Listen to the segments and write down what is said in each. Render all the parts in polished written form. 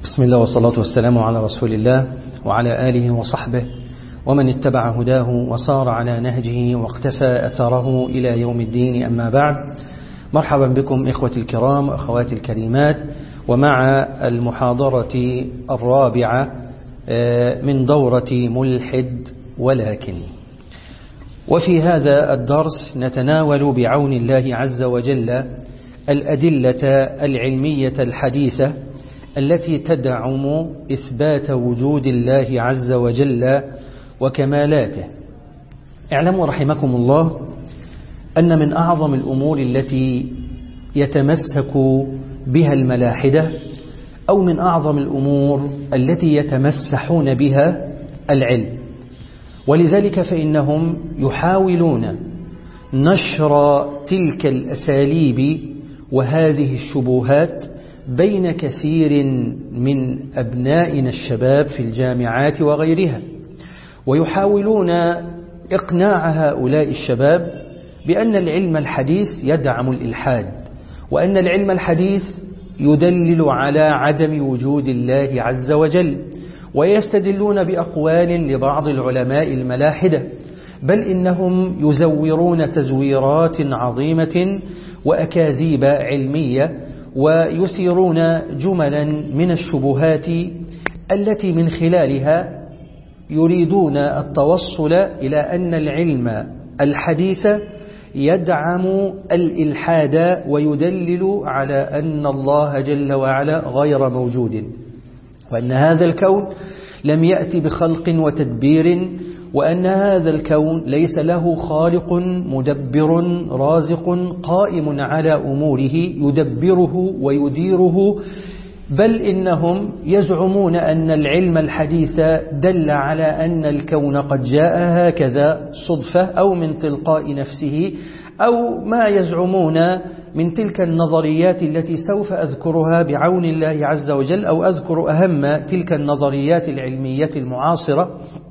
بسم الله والصلاة والسلام على رسول الله وعلى آله وصحبه ومن اتبع هداه وصار على نهجه واقتفى أثره إلى يوم الدين. أما بعد، مرحبا بكم إخوتي الكرام وأخواتي الكريمات، ومع المحاضرة الرابعة من دورة ملحد ولكن. وفي هذا الدرس نتناول بعون الله عز وجل الأدلة العلمية الحديثة التي تدعم إثبات وجود الله عز وجل وكمالاته. اعلموا رحمكم الله أن من أعظم الأمور التي يتمسك بها الملاحدة، أو من أعظم الأمور التي يتمسحون بها، العلم. ولذلك فإنهم يحاولون نشر تلك الأساليب وهذه الشبهات بين كثير من أبنائنا الشباب في الجامعات وغيرها، ويحاولون إقناع هؤلاء الشباب بأن العلم الحديث يدعم الإلحاد، وأن العلم الحديث يدلل على عدم وجود الله عز وجل، ويستدلون بأقوال لبعض العلماء الملاحدة، بل إنهم يزورون تزويرات عظيمة وأكاذيب علمية، ويثيرون جملا من الشبهات التي من خلالها يريدون التوصل إلى أن العلم الحديث يدعم الإلحاد ويدلل على أن الله جل وعلا غير موجود، وأن هذا الكون لم يأتي بخلق وتدبير، وأن هذا الكون ليس له خالق مدبر رازق قائم على أموره يدبره ويديره، بل إنهم يزعمون أن العلم الحديث دل على أن الكون قد جاء هكذا صدفة أو من تلقاء نفسه، أو ما يزعمون من تلك النظريات التي سوف أذكرها بعون الله عز وجل، أو أذكر أهم تلك النظريات العلمية المعاصرة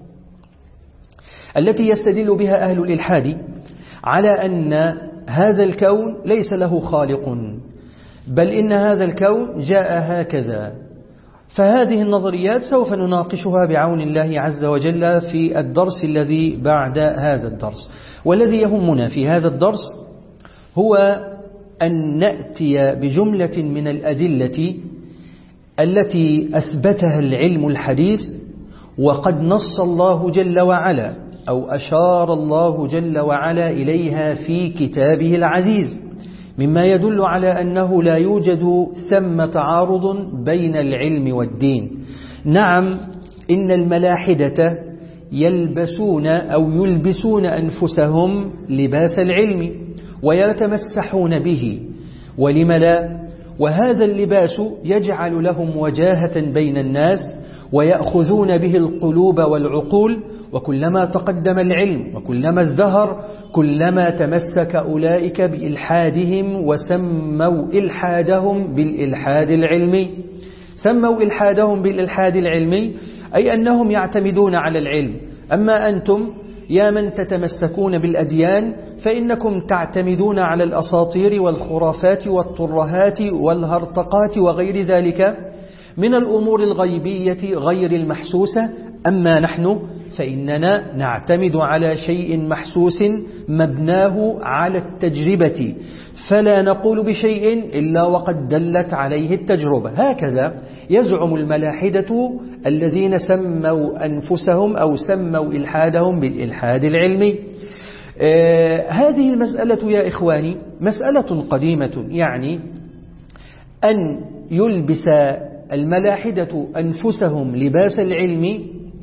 التي يستدل بها أهل الإلحاد على أن هذا الكون ليس له خالق، بل إن هذا الكون جاء هكذا. فهذه النظريات سوف نناقشها بعون الله عز وجل في الدرس الذي بعد هذا الدرس. والذي يهمنا في هذا الدرس هو أن نأتي بجملة من الأدلة التي أثبتها العلم الحديث، وقد نص الله جل وعلا أو أشار الله جل وعلا إليها في كتابه العزيز، مما يدل على أنه لا يوجد ثم تعارض بين العلم والدين. نعم، إن الملاحدة يلبسون أو يلبسون أنفسهم لباس العلم ويتمسحون به، ولم لا؟ وهذا اللباس يجعل لهم وجاهة بين الناس ويأخذون به القلوب والعقول، وكلما تقدم العلم وكلما ازدهر كلما تمسك أولئك بإلحادهم، وسموا إلحادهم بالإلحاد العلمي. سموا إلحادهم بالإلحاد العلمي أي أنهم يعتمدون على العلم. أما أنتم يا من تتمسكون بالأديان فإنكم تعتمدون على الأساطير والخرافات والترهات والهرطقات وغير ذلك من الأمور الغيبية غير المحسوسة. أما نحن فإننا نعتمد على شيء محسوس مبناه على التجربة، فلا نقول بشيء إلا وقد دلت عليه التجربة. هكذا يزعم الملاحدة الذين سموا أنفسهم أو سموا إلحادهم بالإلحاد العلمي. هذه المسألة يا إخواني مسألة قديمة، يعني أن يلبس الملاحدة أنفسهم لباس العلم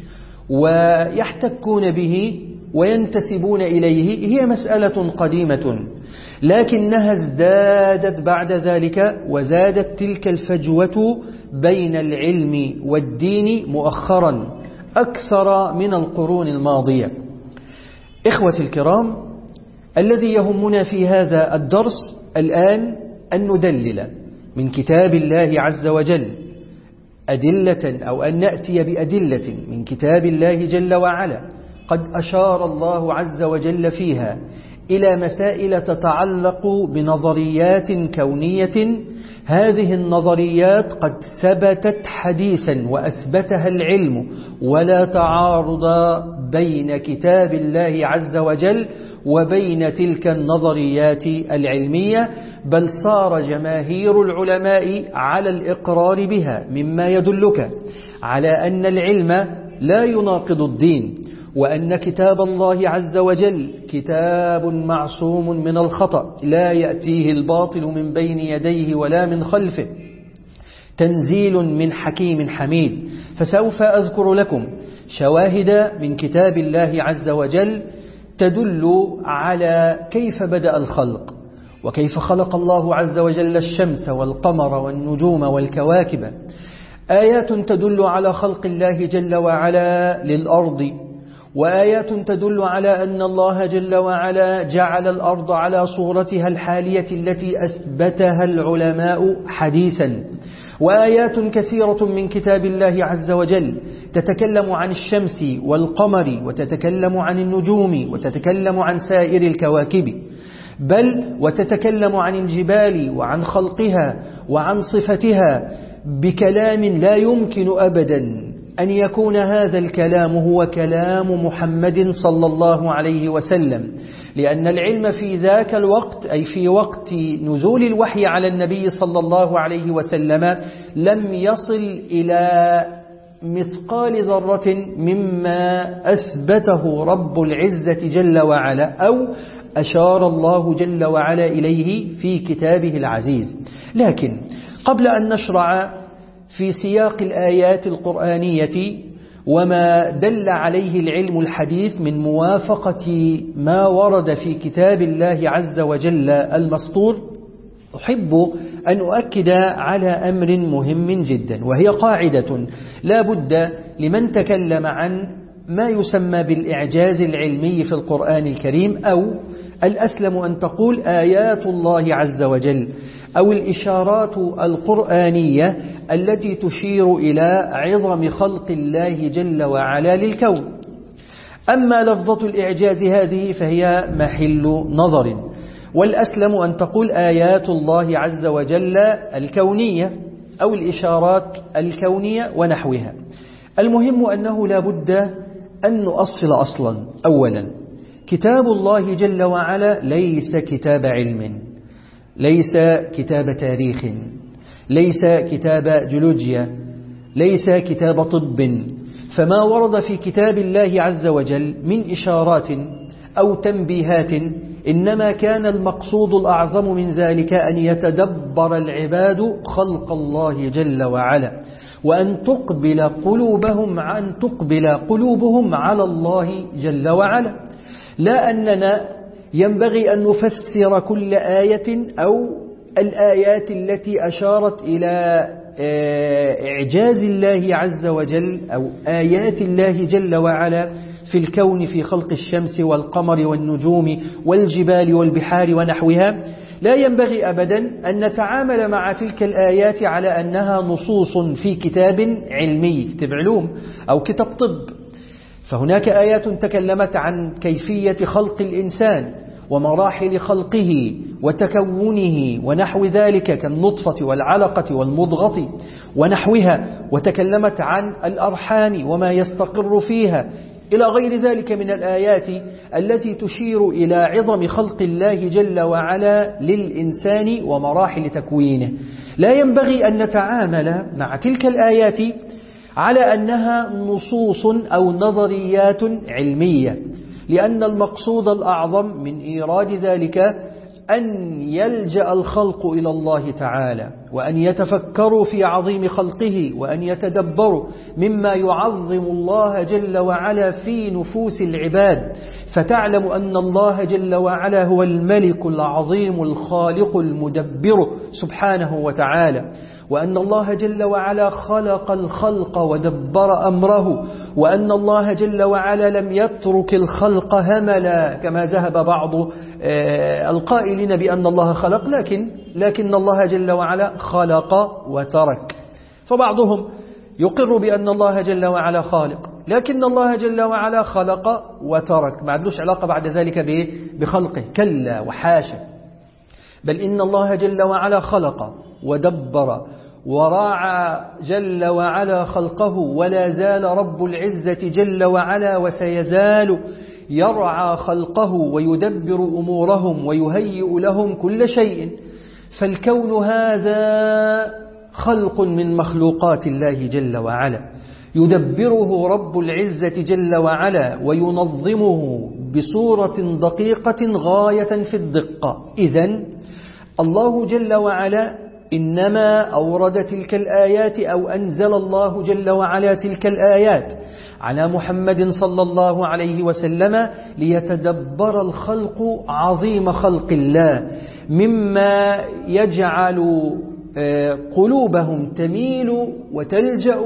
ويحتكون به وينتسبون إليه هي مسألة قديمة، لكنها ازدادت بعد ذلك، وزادت تلك الفجوة بين العلم والدين مؤخرا أكثر من القرون الماضية. إخوتي الكرام، الذي يهمنا في هذا الدرس الآن أن ندلل من كتاب الله عز وجل أدلة، أو أن نأتي بأدلة من كتاب الله جل وعلا قد أشار الله عز وجل فيها إلى مسائل تتعلق بنظريات كونية. هذه النظريات قد ثبتت حديثا وأثبتها العلم، ولا تعارض بين كتاب الله عز وجل وبين تلك النظريات العلمية، بل صار جماهير العلماء على الإقرار بها، مما يدلك على أن العلم لا يناقض الدين، وأن كتاب الله عز وجل كتاب معصوم من الخطأ، لا يأتيه الباطل من بين يديه ولا من خلفه، تنزيل من حكيم حميد. فسوف أذكر لكم شواهد من كتاب الله عز وجل تدل على كيف بدأ الخلق، وكيف خلق الله عز وجل الشمس والقمر والنجوم والكواكب. آيات تدل على خلق الله جل وعلا للأرض، وآيات تدل على أن الله جل وعلا جعل الأرض على صورتها الحالية التي أثبتها العلماء حديثا. وآيات كثيرة من كتاب الله عز وجل تتكلم عن الشمس والقمر، وتتكلم عن النجوم، وتتكلم عن سائر الكواكب، بل وتتكلم عن الجبال وعن خلقها وعن صفتها بكلام لا يمكن أبدا أن يكون هذا الكلام هو كلام محمد صلى الله عليه وسلم، لأن العلم في ذاك الوقت، أي في وقت نزول الوحي على النبي صلى الله عليه وسلم، لم يصل إلى مثقال ذرة مما أثبته رب العزة جل وعلا أو أشار الله جل وعلا إليه في كتابه العزيز. لكن قبل أن نشرع في سياق الآيات القرآنية وما دل عليه العلم الحديث من موافقة ما ورد في كتاب الله عز وجل المسطور، أحب أن أؤكد على أمر مهم جدا، وهي قاعدة لا بد لمن تكلم عن ما يسمى بالإعجاز العلمي في القرآن الكريم، أو الأسلم أن تقول آيات الله عز وجل، أو الإشارات القرآنية التي تشير إلى عظم خلق الله جل وعلا للكون. أما لفظة الإعجاز هذه فهي محل نظر، والأسلم أن تقول آيات الله عز وجل الكونية أو الإشارات الكونية ونحوها. المهم أنه لا بد أن نؤصل أصلا. أولا، كتاب الله جل وعلا ليس كتاب علم، ليس كتاب تاريخ، ليس كتاب جيولوجيا، ليس كتاب طب. فما ورد في كتاب الله عز وجل من إشارات أو تنبيهات إنما كان المقصود الأعظم من ذلك أن يتدبر العباد خلق الله جل وعلا، وأن تقبل قلوبهم على الله جل وعلا، لا أننا ينبغي أن نفسر كل آية أو الآيات التي أشارت إلى إعجاز الله عز وجل أو آيات الله جل وعلا في الكون، في خلق الشمس والقمر والنجوم والجبال والبحار ونحوها. لا ينبغي أبدا أن نتعامل مع تلك الآيات على أنها نصوص في كتاب علمي، كتاب علوم أو كتاب طب. فهناك آيات تكلمت عن كيفية خلق الإنسان ومراحل خلقه وتكونه ونحو ذلك، كالنطفة والعلقة والمضغة ونحوها، وتكلمت عن الأرحام وما يستقر فيها، إلى غير ذلك من الآيات التي تشير إلى عظم خلق الله جل وعلا للإنسان ومراحل تكوينه. لا ينبغي أن نتعامل مع تلك الآيات على أنها نصوص أو نظريات علمية، لأن المقصود الأعظم من إيراد ذلك أن يلجأ الخلق إلى الله تعالى، وأن يتفكروا في عظيم خلقه، وأن يتدبروا مما يعظم الله جل وعلا في نفوس العباد، فتعلم أن الله جل وعلا هو الملك العظيم الخالق المدبر سبحانه وتعالى، وأن الله جل وعلا خلق الخلق ودبر أمره، وأن الله جل وعلا لم يترك الخلق هملا كما ذهب بعض القائلين بأن الله خلق، لكن الله جل وعلا خلق وترك. فبعضهم يقر بأن الله جل وعلا خالق، لكن الله جل وعلا خلق وترك، ما عندوش علاقة بعد ذلك بخلقه، كلا وحاشا، بل إن الله جل وعلا خلق ودبر وراعى جل وعلا خلقه، ولا زال رب العزة جل وعلا وسيزال يرعى خلقه ويدبر أمورهم ويهيئ لهم كل شيء. فالكون هذا خلق من مخلوقات الله جل وعلا، يدبره رب العزة جل وعلا وينظمه بصورة دقيقة غاية في الدقة. إذن الله جل وعلا إنما أورد تلك الآيات، أو أنزل الله جل وعلا تلك الآيات على محمد صلى الله عليه وسلم ليتدبر الخلق عظيم خلق الله، مما يجعل قلوبهم تميل وتلجأ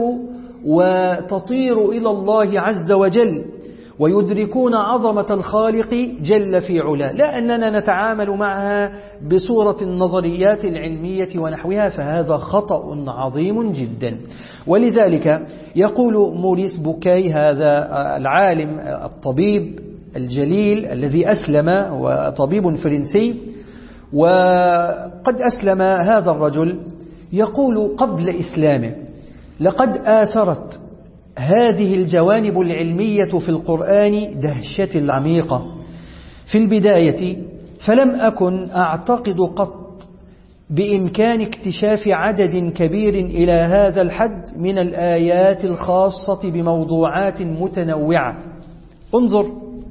وتطير إلى الله عز وجل، ويدركون عظمة الخالق جل في علا، لا أننا نتعامل معها بصورة النظريات العلمية ونحوها، فهذا خطأ عظيم جدا. ولذلك يقول موريس بوكاي، هذا العالم الطبيب الجليل الذي أسلم وطبيب فرنسي، وقد أسلم هذا الرجل، يقول قبل إسلامه: لقد آثرت هذه الجوانب العلمية في القرآن دهشة العميقة في البداية، فلم أكن أعتقد قط بإمكان اكتشاف عدد كبير إلى هذا الحد من الآيات الخاصة بموضوعات متنوعة. انظر،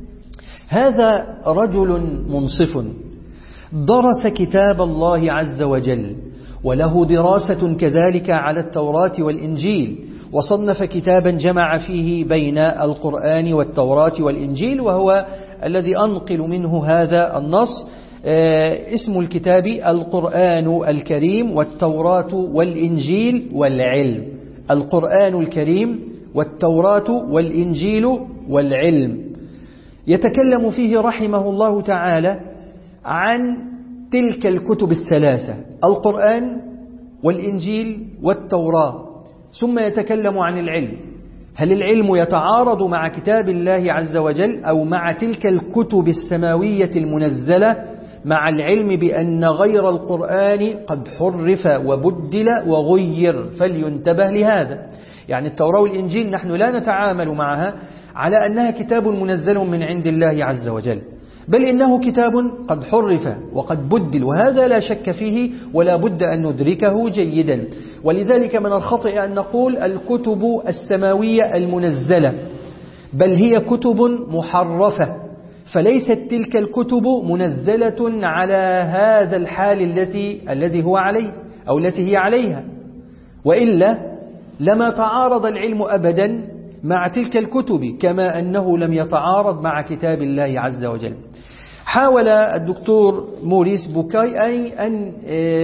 هذا رجل منصف درس كتاب الله عز وجل، وله دراسة كذلك على التوراة والإنجيل، وصنف كتابا جمع فيه بين القرآن والتوراة والإنجيل، وهو الذي أنقل منه هذا النص. اسم الكتاب القرآن الكريم والتوراة والإنجيل والعلم. القرآن الكريم والتوراة والإنجيل والعلم. يتكلم فيه رحمه الله تعالى عن تلك الكتب الثلاثة: القرآن والإنجيل والتوراة، ثم يتكلم عن العلم. هل العلم يتعارض مع كتاب الله عز وجل أو مع تلك الكتب السماوية المنزلة، مع العلم بأن غير القرآن قد حرف وبدل وغير، فلينتبه لهذا. يعني التوراة والإنجيل نحن لا نتعامل معها على أنها كتاب منزل من عند الله عز وجل، بل إنه كتاب قد حرف وقد بدل، وهذا لا شك فيه ولا بد أن ندركه جيدا. ولذلك من الخطأ أن نقول الكتب السماوية المنزلة، بل هي كتب محرفة، فليست تلك الكتب منزلة على هذا الحال الذي هو عليه أو التي هي عليها، وإلا لما تعارض العلم أبدا مع تلك الكتب، كما أنه لم يتعارض مع كتاب الله عز وجل. حاول الدكتور موريس بوكاي أن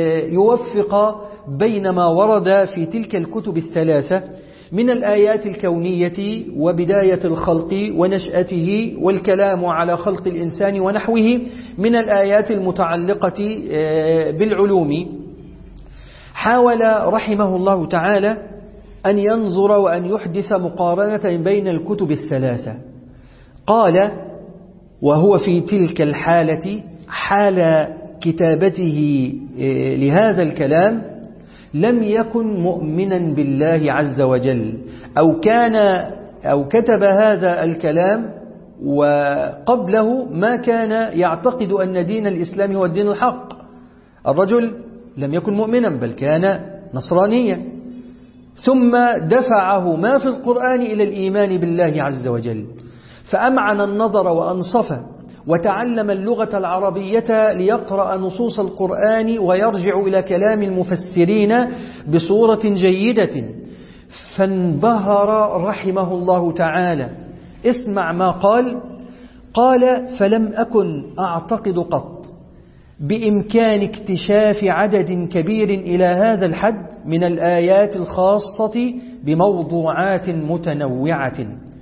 يوفق بين ما ورد في تلك الكتب الثلاثة من الآيات الكونية وبداية الخلق ونشأته والكلام على خلق الإنسان ونحوه من الآيات المتعلقة بالعلوم. حاول رحمه الله تعالى أن ينظر وأن يحدث مقارنة بين الكتب الثلاثة. قال: وهو في تلك الحالة، حال كتابته لهذا الكلام، لم يكن مؤمنا بالله عز وجل، أو كتب هذا الكلام وقبله ما كان يعتقد أن دين الإسلام هو الدين الحق. الرجل لم يكن مؤمنا بل كان نصرانيا، ثم دفعه ما في القرآن إلى الإيمان بالله عز وجل، فأمعن النظر وأنصف وتعلم اللغة العربية ليقرأ نصوص القرآن ويرجع إلى كلام المفسرين بصورة جيدة، فانبهر رحمه الله تعالى. اسمع ما قال: فلم أكن أعتقد قط بإمكان اكتشاف عدد كبير إلى هذا الحد من الآيات الخاصة بموضوعات متنوعة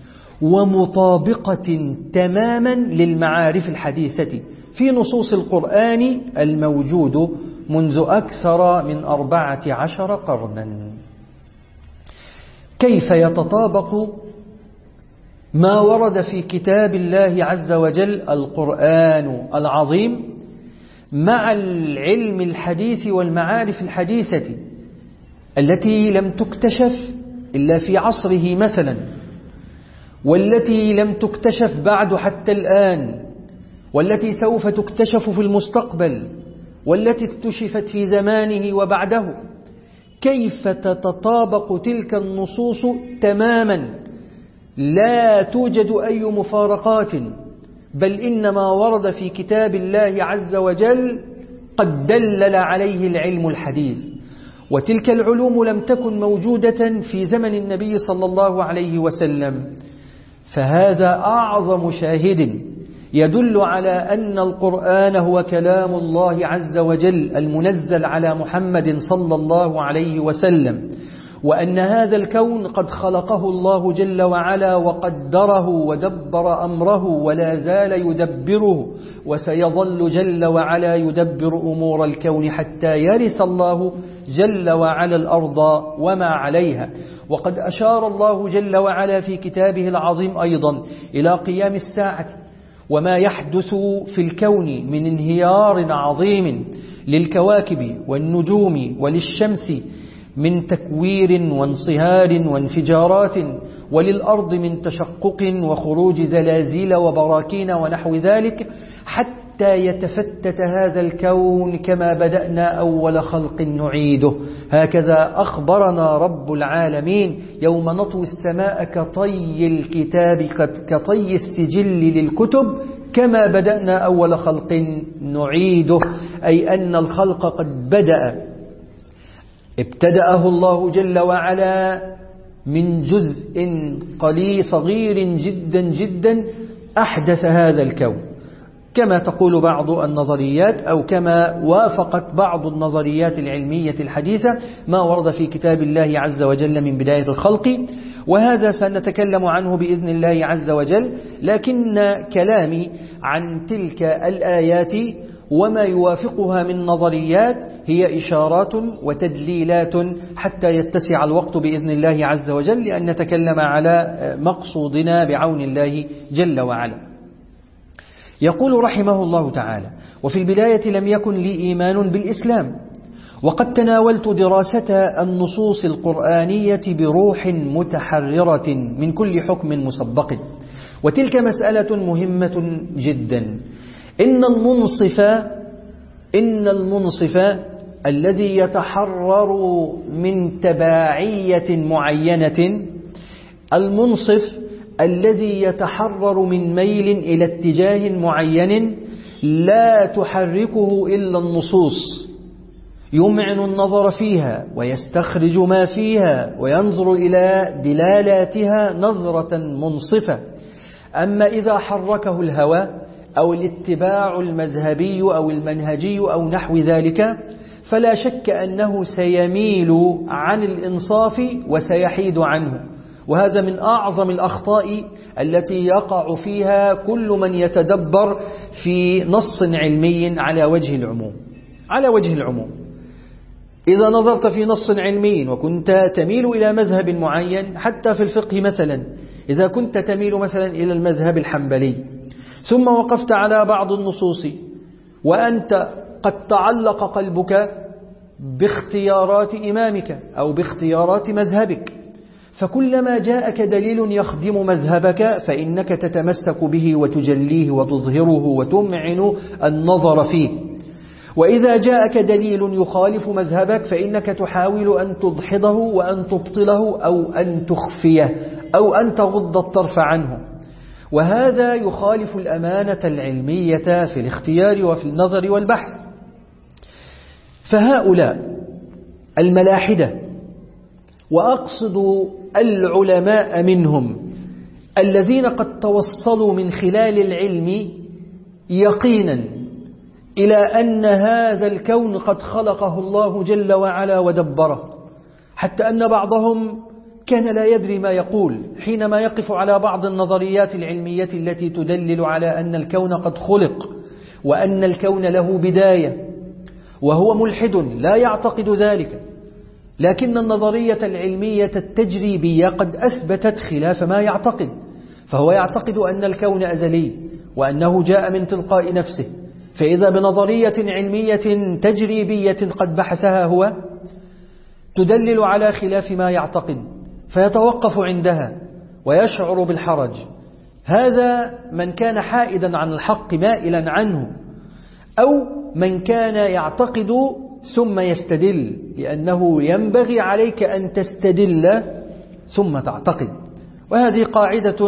ومطابقة تماما للمعارف الحديثة في نصوص القرآن الموجود منذ أكثر من 14 قرنا. كيف يتطابق ما ورد في كتاب الله عز وجل القرآن العظيم مع العلم الحديث والمعارف الحديثة التي لم تكتشف إلا في عصره مثلا، والتي لم تكتشف بعد حتى الآن، والتي سوف تكتشف في المستقبل، والتي اكتشفت في زمانه وبعده، كيف تتطابق تلك النصوص تماما، لا توجد أي مفارقات، بل إنما ورد في كتاب الله عز وجل قد دلل عليه العلم الحديث. وتلك العلوم لم تكن موجودة في زمن النبي صلى الله عليه وسلم، فهذا أعظم شاهد يدل على أن القرآن هو كلام الله عز وجل المنزل على محمد صلى الله عليه وسلم، وأن هذا الكون قد خلقه الله جل وعلا وقدره ودبر أمره ولا زال يدبره، وسيظل جل وعلا يدبر أمور الكون حتى يرث الله جل وعلا الأرض وما عليها. وقد أشار الله جل وعلا في كتابه العظيم أيضا إلى قيام الساعة وما يحدث في الكون من انهيار عظيم للكواكب والنجوم وللشمس من تكوير وانصهار وانفجارات، وللأرض من تشقق وخروج زلازل وبراكين ونحو ذلك، حتى يتفتت هذا الكون كما بدأنا أول خلق نعيده. هكذا أخبرنا رب العالمين يوم نطوي السماء كطي الكتاب كطي السجل للكتب كما بدأنا أول خلق نعيده، أي أن الخلق قد ابتدأه الله جل وعلا من جزء قليل صغير جدا جدا أحدث هذا الكون، كما تقول بعض النظريات أو كما وافقت بعض النظريات العلمية الحديثة ما ورد في كتاب الله عز وجل من بداية الخلق. وهذا سنتكلم عنه بإذن الله عز وجل، لكن كلامي عن تلك الآيات وما يوافقها من نظريات هي إشارات وتدليلات حتى يتسع الوقت بإذن الله عز وجل لأن نتكلم على مقصودنا بعون الله جل وعلا. يقول رحمه الله تعالى: وفي البداية لم يكن لي إيمان بالإسلام، وقد تناولت دراسة النصوص القرآنية بروح متحررة من كل حكم مسبق، وتلك مسألة مهمة جدا. إن المنصف الذي يتحرر من تباعية معينة، المنصف الذي يتحرر من ميل إلى اتجاه معين لا تحركه إلا النصوص، يمعن النظر فيها ويستخرج ما فيها وينظر إلى دلالاتها نظرة منصفة. أما إذا حركه الهوى أو الاتباع المذهبي أو المنهجي أو نحو ذلك فلا شك أنه سيميل عن الإنصاف وسيحيد عنه، وهذا من أعظم الأخطاء التي يقع فيها كل من يتدبر في نص علمي على وجه العموم. إذا نظرت في نص علمي وكنت تميل إلى مذهب معين، حتى في الفقه مثلا، إذا كنت تميل مثلا إلى المذهب الحنبلي ثم وقفت على بعض النصوص وأنت قد تعلق قلبك باختيارات إمامك أو باختيارات مذهبك، فكلما جاءك دليل يخدم مذهبك فإنك تتمسك به وتجليه وتظهره وتمعن النظر فيه، وإذا جاءك دليل يخالف مذهبك فإنك تحاول أن تدحضه وأن تبطله أو أن تخفيه أو أن تغض الطرف عنه، وهذا يخالف الأمانة العلمية في الاختيار وفي النظر والبحث. فهؤلاء الملاحدة، وأقصد العلماء منهم الذين قد توصلوا من خلال العلم يقينا إلى أن هذا الكون قد خلقه الله جل وعلا ودبره، حتى أن بعضهم كان لا يدري ما يقول حينما يقف على بعض النظريات العلمية التي تدلل على أن الكون قد خلق وأن الكون له بداية، وهو ملحد لا يعتقد ذلك، لكن النظرية العلمية التجريبية قد أثبتت خلاف ما يعتقد، فهو يعتقد أن الكون أزلي وأنه جاء من تلقاء نفسه، فإذا بنظرية علمية تجريبية قد بحثها هو تدلل على خلاف ما يعتقد، فيتوقف عندها ويشعر بالحرج. هذا من كان حائدا عن الحق مائلا عنه، أو من كان يعتقد ثم يستدل، لأنه ينبغي عليك أن تستدل ثم تعتقد. وهذه قاعدة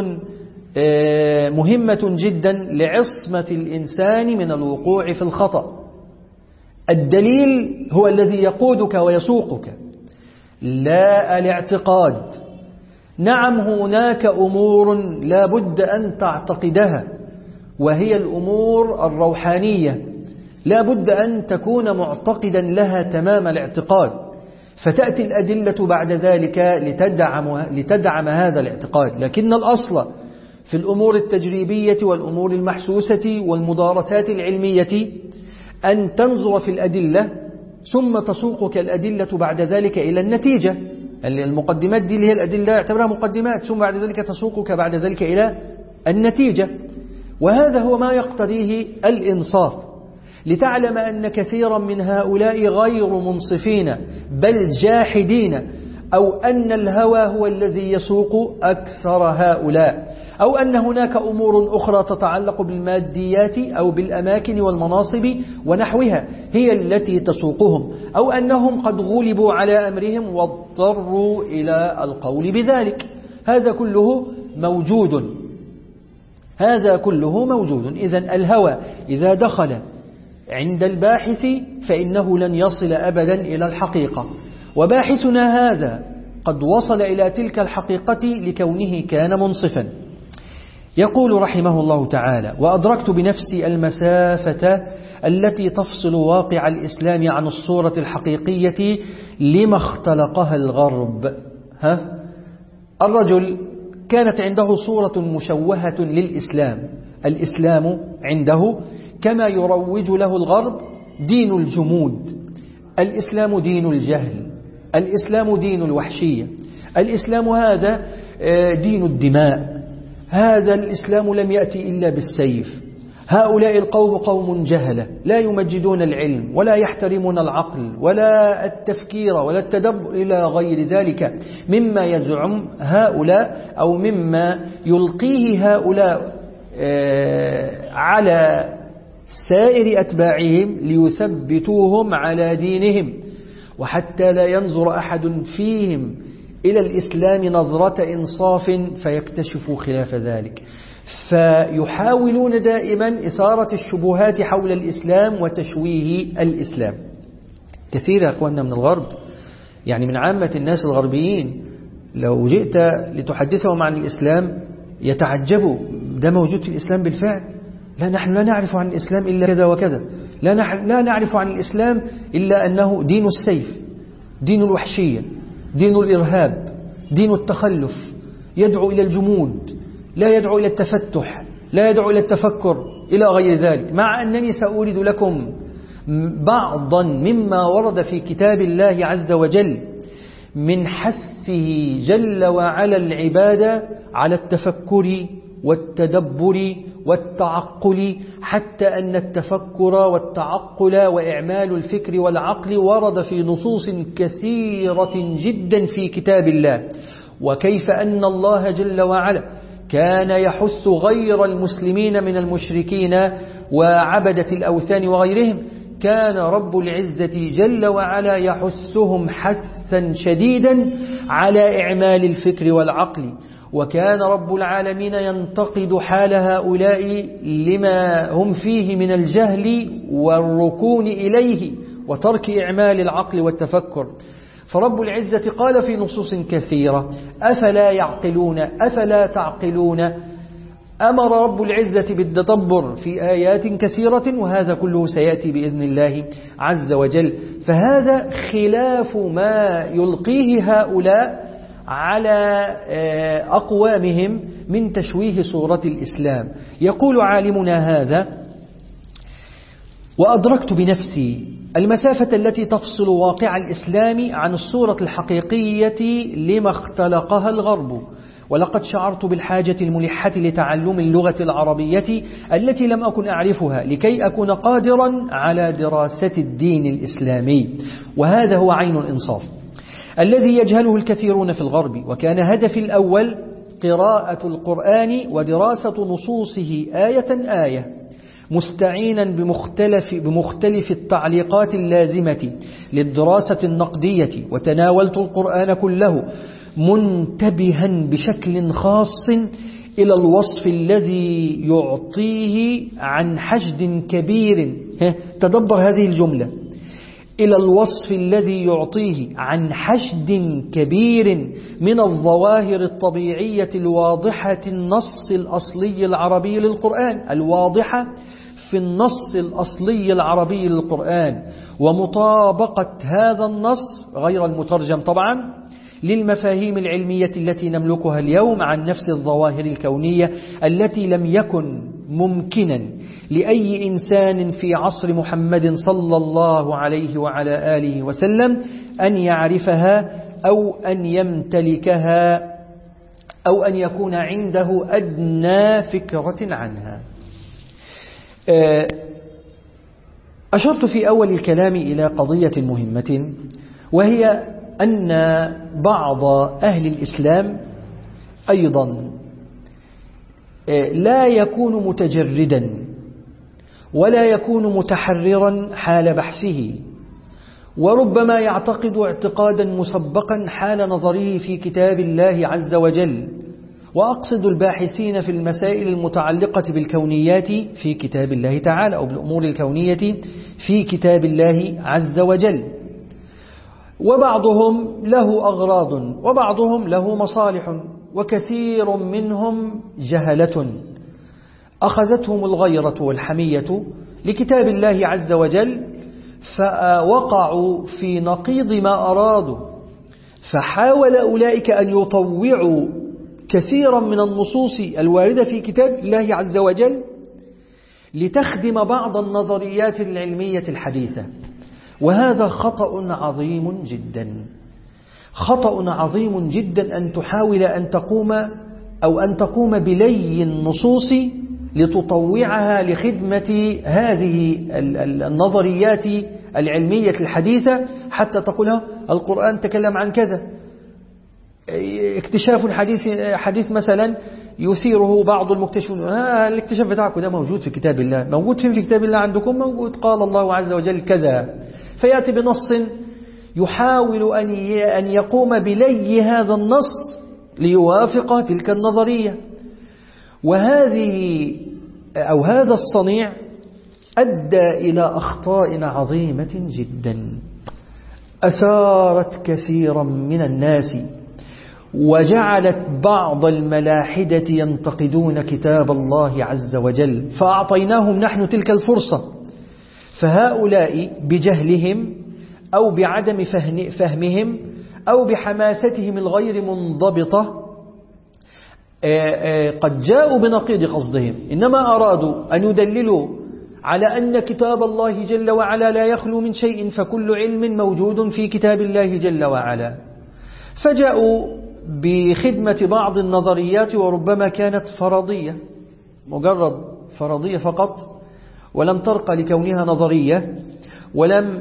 مهمة جدا لعصمة الإنسان من الوقوع في الخطأ. الدليل هو الذي يقودك ويسوقك، لا الاعتقاد. نعم، هناك أمور لا بد أن تعتقدها، وهي الأمور الروحانية، لا بد أن تكون معتقدا لها تمام الاعتقاد، فتأتي الأدلة بعد ذلك لتدعم هذا الاعتقاد. لكن الأصل في الأمور التجريبية والأمور المحسوسة والمدارسات العلمية أن تنظر في الأدلة ثم تسوقك الأدلة بعد ذلك إلى النتيجة. المقدمات دي اللي هي الأدلة اعتبرها مقدمات، ثم بعد ذلك تسوقك بعد ذلك إلى النتيجة. وهذا هو ما يقتضيه الإنصاف، لتعلم أن كثيرا من هؤلاء غير منصفين بل جاحدين، أو أن الهوى هو الذي يسوق أكثر هؤلاء، أو أن هناك أمور أخرى تتعلق بالماديات أو بالأماكن والمناصب ونحوها هي التي تسوقهم، أو أنهم قد غلبوا على أمرهم واضطروا إلى القول بذلك. هذا كله موجود، هذا كله موجود. إذن الهوى إذا دخل عند الباحث فإنه لن يصل أبدا إلى الحقيقة، وباحثنا هذا قد وصل إلى تلك الحقيقة لكونه كان منصفا. يقول رحمه الله تعالى: وأدركت بنفسي المسافة التي تفصل واقع الإسلام عن الصورة الحقيقية لما اختلقها الغرب. الرجل كانت عنده صورة مشوهة للإسلام. الإسلام عنده كما يروج له الغرب دين الجمود، الإسلام دين الجهل، الإسلام دين الوحشية، الإسلام هذا دين الدماء، هذا الإسلام لم يأتي إلا بالسيف. هؤلاء القوم قوم جهلة لا يمجدون العلم ولا يحترمون العقل ولا التفكير ولا التدبر إلى غير ذلك مما يزعم هؤلاء أو مما يلقيه هؤلاء على سائر أتباعهم ليثبتوهم على دينهم، وحتى لا ينظر أحد فيهم إلى الإسلام نظرة إنصاف فيكتشفوا خلاف ذلك. فيحاولون دائما إثارة الشبهات حول الإسلام وتشويه الإسلام. كثير يا أخواننا من الغرب، يعني من عامة الناس الغربيين، لو جئت لتحدثهم عن الإسلام يتعجبوا، ده موجود في الإسلام بالفعل؟ لا، نحن لا نعرف عن الإسلام إلا كذا وكذا، لا نعرف عن الإسلام إلا أنه دين السيف، دين الوحشية، دين الإرهاب، دين التخلف، يدعو إلى الجمود، لا يدعو إلى التفتح، لا يدعو إلى التفكر إلى غير ذلك. مع أنني سأورد لكم بعضا مما ورد في كتاب الله عز وجل من حثه جل وعلا العبادة على التفكر والتدبر والتعقل، حتى أن التفكر والتعقل وإعمال الفكر والعقل ورد في نصوص كثيرة جدا في كتاب الله. وكيف أن الله جل وعلا كان يحث غير المسلمين من المشركين وعبدة الأوثان وغيرهم، كان رب العزة جل وعلا يحثهم حثا شديدا على إعمال الفكر والعقل. وكان رب العالمين ينتقد حال هؤلاء لما هم فيه من الجهل والركون إليه وترك إعمال العقل والتفكر. فرب العزة قال في نصوص كثيرة: أفلا يعقلون أفلا تعقلون. أمر رب العزة بالتدبر في آيات كثيرة، وهذا كله سيأتي بإذن الله عز وجل. فهذا خلاف ما يلقيه هؤلاء على أقوامهم من تشويه صورة الإسلام. يقول عالمنا هذا: وأدركت بنفسي المسافة التي تفصل واقع الإسلام عن الصورة الحقيقية لما اختلقها الغرب، ولقد شعرت بالحاجة الملحة لتعلم اللغة العربية التي لم أكن أعرفها لكي أكون قادرا على دراسة الدين الإسلامي. وهذا هو عين الإنصاف الذي يجهله الكثيرون في الغرب. وكان هدفي الأول قراءة القرآن ودراسة نصوصه آية آية، مستعينا بمختلف التعليقات اللازمة للدراسة النقدية. وتناولت القرآن كله منتبها بشكل خاص إلى الوصف الذي يعطيه عن حشد كبير. تدبر هذه الجملة: إلى الوصف الذي يعطيه عن حشد كبير من الظواهر الطبيعية الواضحة النص الأصلي العربي للقرآن، الواضحة في النص الأصلي العربي للقرآن، ومطابقة هذا النص غير المترجم طبعا للمفاهيم العلمية التي نملكها اليوم عن نفس الظواهر الكونية التي لم يكن ممكنا لأي إنسان في عصر محمد صلى الله عليه وعلى آله وسلم أن يعرفها أو أن يمتلكها أو أن يكون عنده أدنى فكرة عنها. أشرت في أول الكلام إلى قضية مهمة، وهي أن بعض أهل الإسلام أيضا لا يكون متجردا ولا يكون متحررا حال بحثه، وربما يعتقد اعتقادا مسبقا حال نظره في كتاب الله عز وجل. وأقصد الباحثين في المسائل المتعلقة بالكونيات في كتاب الله تعالى أو بالأمور الكونية في كتاب الله عز وجل. وبعضهم له أغراض وبعضهم له مصالح، وكثير منهم جهلة أخذتهم الغيرة والحمية لكتاب الله عز وجل، فوقعوا في نقيض ما أرادوا. فحاول أولئك أن يطوعوا كثيرا من النصوص الواردة في كتاب الله عز وجل لتخدم بعض النظريات العلمية الحديثة، وهذا خطأ عظيم جدا. خطأ عظيم جدا أن تحاول أن تقوم بلي النصوص لتطوعها لخدمة هذه النظريات العلمية الحديثة، حتى تقولها القرآن تكلم عن كذا. اكتشاف حديث مثلا يثيره بعض المكتشفون، الاكتشاف بتاعكم ده موجود في كتاب الله. موجود فين في كتاب الله عندكم؟ موجود قال الله عز وجل كذا. فيأتي بنص يحاول أن يقوم بلي هذا النص ليوافق تلك النظرية. هذا الصنيع أدى إلى أخطاء عظيمة جدا أثارت كثيرا من الناس، وجعلت بعض الملاحدة ينتقدون كتاب الله عز وجل، فأعطيناهم نحن تلك الفرصة. فهؤلاء بجهلهم أو بعدم فهمهم أو بحماستهم الغير منضبطة قد جاءوا بنقيض قصدهم، إنما أرادوا أن يدللوا على أن كتاب الله جل وعلا لا يخلو من شيء، فكل علم موجود في كتاب الله جل وعلا. فجاءوا بخدمة بعض النظريات، وربما كانت فرضية، مجرد فرضية فقط، ولم ترقى لكونها نظرية، ولم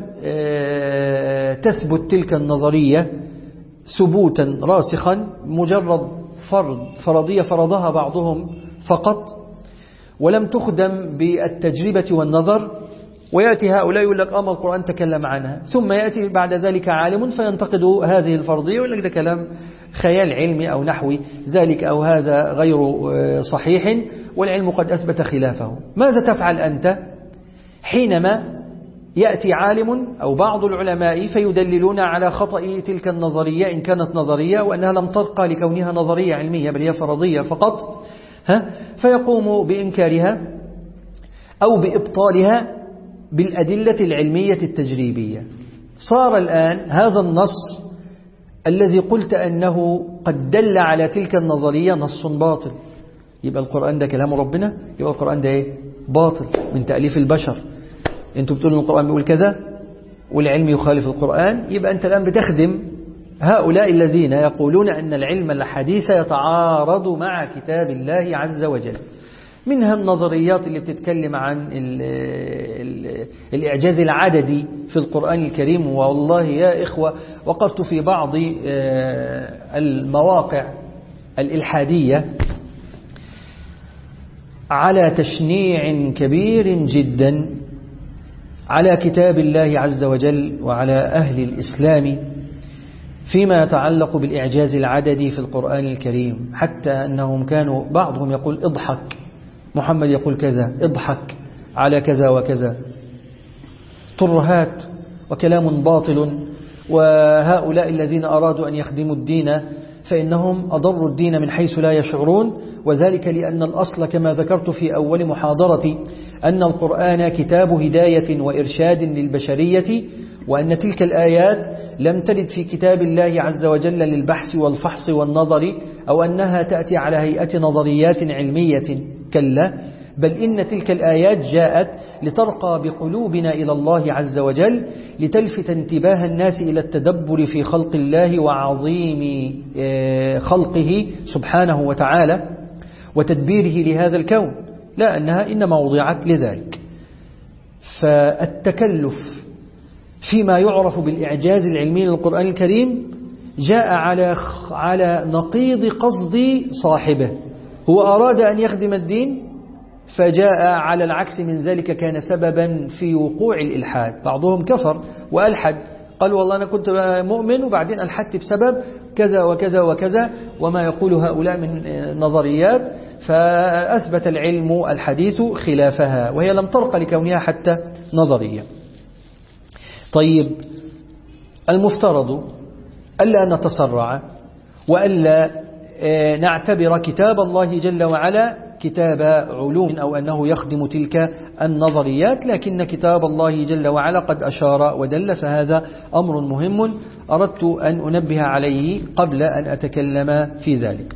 تثبت تلك النظرية ثبوتا راسخا، مجرد فرضية فرضها بعضهم فقط، ولم تخدم بالتجربة والنظر. ويأتي هؤلاء يقول لك أما القرآن تكلم عنها، ثم يأتي بعد ذلك عالم فينتقد هذه الفرضية ويقول لك ده كلام خيال علمي أو نحو ذلك، أو هذا غير صحيح والعلم قد أثبت خلافه. ماذا تفعل أنت حينما يأتي عالم أو بعض العلماء فيدللون على خطأ تلك النظرية إن كانت نظرية، وأنها لم ترقى لكونها نظرية علمية بل هي فرضية فقط، فيقوم بإنكارها أو بإبطالها بالأدلة العلمية التجريبية. صار الآن هذا النص الذي قلت أنه قد دل على تلك النظرية نص باطل. يبقى القرآن ده كلام ربنا، يبقى القرآن ده باطل من تأليف البشر. انتوا بتقولوا القرآن بيقول كذا والعلم يخالف القرآن، يبقى أنت الآن بتخدم هؤلاء الذين يقولون أن العلم الحديث يتعارض مع كتاب الله عز وجل، منها النظريات اللي بتتكلم عن الإعجاز العددي في القرآن الكريم. والله يا إخوة وقفت في بعض المواقع الإلحادية على تشنيع كبير جدا على كتاب الله عز وجل وعلى أهل الإسلام فيما يتعلق بالإعجاز العددي في القرآن الكريم، حتى أنهم كانوا بعضهم يقول اضحك محمد يقول كذا، اضحك على كذا وكذا، ترهات وكلام باطل. وهؤلاء الذين أرادوا أن يخدموا الدين فإنهم أضروا الدين من حيث لا يشعرون، وذلك لأن الأصل كما ذكرت في أول محاضرتي أن القرآن كتاب هداية وإرشاد للبشرية، وأن تلك الآيات لم ترد في كتاب الله عز وجل للبحث والفحص والنظر، أو أنها تأتي على هيئة نظريات علمية، كلا، بل إن تلك الآيات جاءت لترقى بقلوبنا إلى الله عز وجل، لتلفت انتباه الناس إلى التدبر في خلق الله وعظيم خلقه سبحانه وتعالى وتدبيره لهذا الكون، لا أنها إنما وضعت لذلك. فالتكلف فيما يعرف بالإعجاز العلمي للقرآن الكريم جاء على نقيض قصد صاحبه، هو أراد أن يخدم الدين فجاء على العكس من ذلك، كان سببا في وقوع الإلحاد. بعضهم كفر وألحد، قال والله أنا كنت مؤمن وبعدين ألحدت بسبب كذا وكذا وكذا وما يقول هؤلاء من نظريات، فأثبت العلم الحديث خلافها، وهي لم ترق لكونها حتى نظرية. طيب، المفترض ألا نتسرع وألا نعتبر كتاب الله جل وعلا كتاب علوم أو أنه يخدم تلك النظريات، لكن كتاب الله جل وعلا قد أشار ودل، فهذا أمر مهم أردت أن أنبه عليه قبل أن أتكلم في ذلك.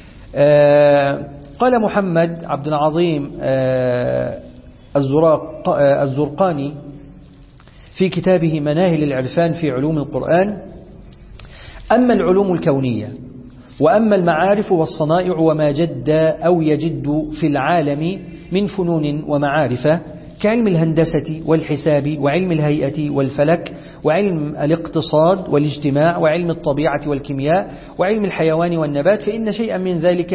قال محمد عبد العظيم الزرقاني في كتابه مناهل العرفان في علوم القرآن: أما العلوم الكونية وأما المعارف والصنائع وما جد أو يجد في العالم من فنون ومعارف كعلم الهندسة والحساب وعلم الهيئة والفلك وعلم الاقتصاد والاجتماع وعلم الطبيعة والكيمياء وعلم الحيوان والنبات، فإن شيئا من ذلك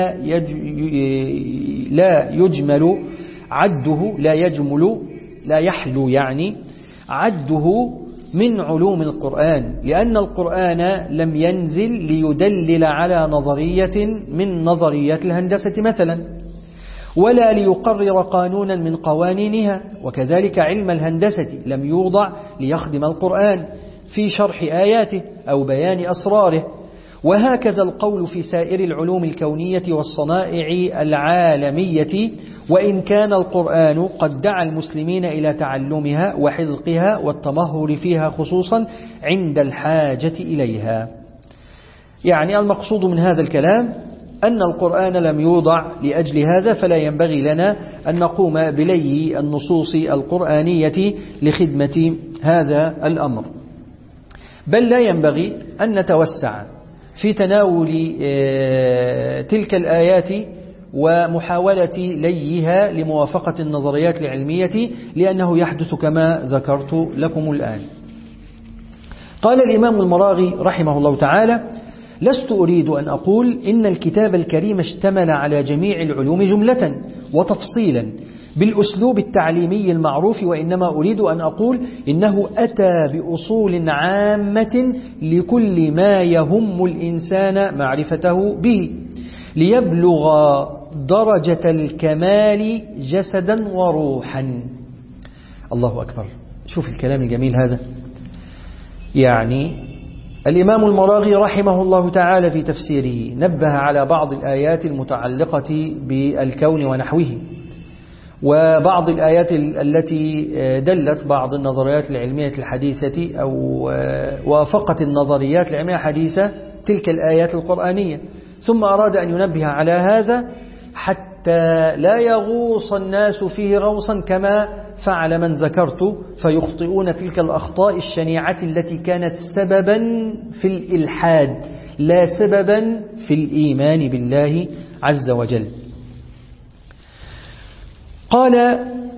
لا يجمل عده، لا يحلو يعني عده من علوم القرآن، لأن القرآن لم ينزل ليدلل على نظرية من نظريات الهندسة مثلا، ولا ليقرر قانونا من قوانينها، وكذلك علم الهندسة لم يوضع ليخدم القرآن في شرح آياته أو بيان أسراره. وهكذا القول في سائر العلوم الكونية والصنائع العالمية، وإن كان القرآن قد دعا المسلمين إلى تعلمها وحذقها والتمهر فيها خصوصا عند الحاجة إليها. يعني المقصود من هذا الكلام أن القرآن لم يوضع لأجل هذا، فلا ينبغي لنا أن نقوم بلي النصوص القرآنية لخدمة هذا الأمر، بل لا ينبغي أن نتوسع في تناول تلك الآيات ومحاولة ليها لموافقة النظريات العلمية، لأنه يحدث كما ذكرت لكم الآن. قال الإمام المراغي رحمه الله تعالى: لست أريد أن أقول إن الكتاب الكريم اشتمل على جميع العلوم جملة وتفصيلا بالأسلوب التعليمي المعروف، وإنما أريد أن أقول إنه أتى بأصول عامة لكل ما يهم الإنسان معرفته به ليبلغ درجة الكمال جسدا وروحا. الله أكبر، شوف الكلام الجميل هذا. يعني الإمام المراغي رحمه الله تعالى في تفسيره نبه على بعض الآيات المتعلقة بالكون ونحوه، وبعض الآيات التي دلت بعض النظريات العلمية الحديثة أو وافقت النظريات العلمية الحديثة تلك الآيات القرآنية، ثم أراد أن ينبه على هذا حتى لا يغوص الناس فيه غوصا كما فعل من ذكرت فيخطئون تلك الأخطاء الشنيعة التي كانت سببا في الإلحاد لا سببا في الإيمان بالله عز وجل. قال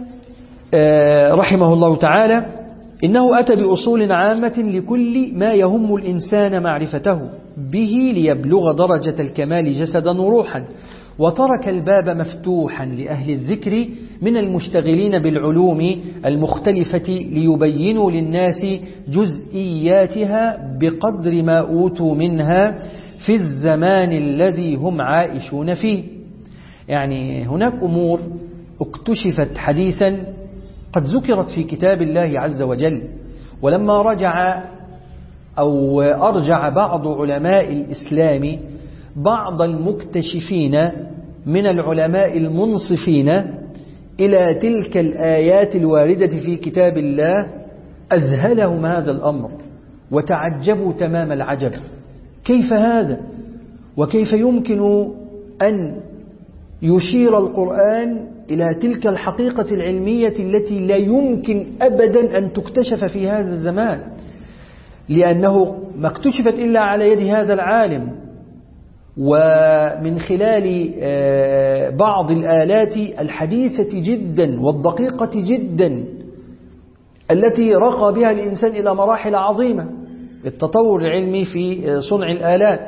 رحمه الله تعالى: إنه أتى بأصول عامة لكل ما يهم الإنسان معرفته به ليبلغ درجة الكمال جسدا وروحا، وترك الباب مفتوحا لأهل الذكر من المشتغلين بالعلوم المختلفة ليبينوا للناس جزئياتها بقدر ما أوتوا منها في الزمان الذي هم عائشون فيه. يعني هناك أمور اكتشفت حديثا قد ذكرت في كتاب الله عز وجل، ولما رجع أو أرجع بعض علماء الإسلام بعض المكتشفين من العلماء المنصفين إلى تلك الآيات الواردة في كتاب الله أذهلهم هذا الأمر وتعجبوا تمام العجب. كيف هذا؟ وكيف يمكن أن يشير القرآن إلى تلك الحقيقة العلمية التي لا يمكن أبدا أن تكتشف في هذا الزمان، لأنه ما اكتشفت إلا على يد هذا العالم ومن خلال بعض الآلات الحديثة جدا والدقيقة جدا التي رقى بها الإنسان إلى مراحل عظيمة التطور العلمي في صنع الآلات.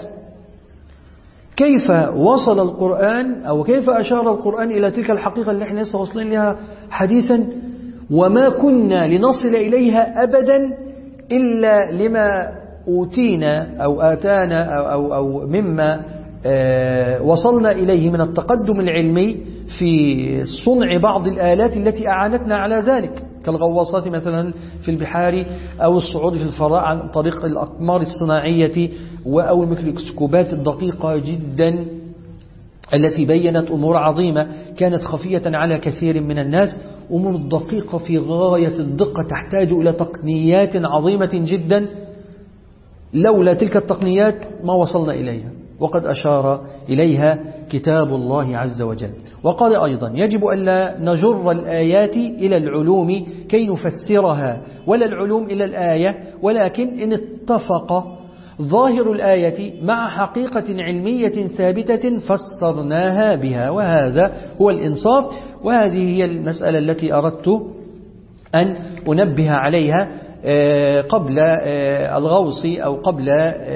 كيف وصل القرآن أو كيف أشار القرآن إلى تلك الحقيقة اللي احنا لسه واصلين لها حديثا وما كنا لنصل إليها أبدا إلا لما أوتينا أو آتانا أو مما وصلنا إليه من التقدم العلمي في صنع بعض الآلات التي أعانتنا على ذلك، كالغواصات مثلا في البحار أو الصعود في الفضاء عن طريق الأقمار الصناعية أو الميكروسكوبات الدقيقة جدا التي بينت أمور عظيمة كانت خفية على كثير من الناس، أمور دقيقة في غاية الدقة تحتاج إلى تقنيات عظيمة جدا، لولا تلك التقنيات ما وصلنا إليها، وقد أشار إليها كتاب الله عز وجل. وقال أيضا: يجب ألا نجر الآيات إلى العلوم كي نفسرها، ولا العلوم إلى الآية، ولكن إن اتفق ظاهر الآية مع حقيقة علمية ثابتة فسرناها بها، وهذا هو الإنصاف. وهذه هي المسألة التي أردت أن أنبه عليها قبل الغوص أو قبل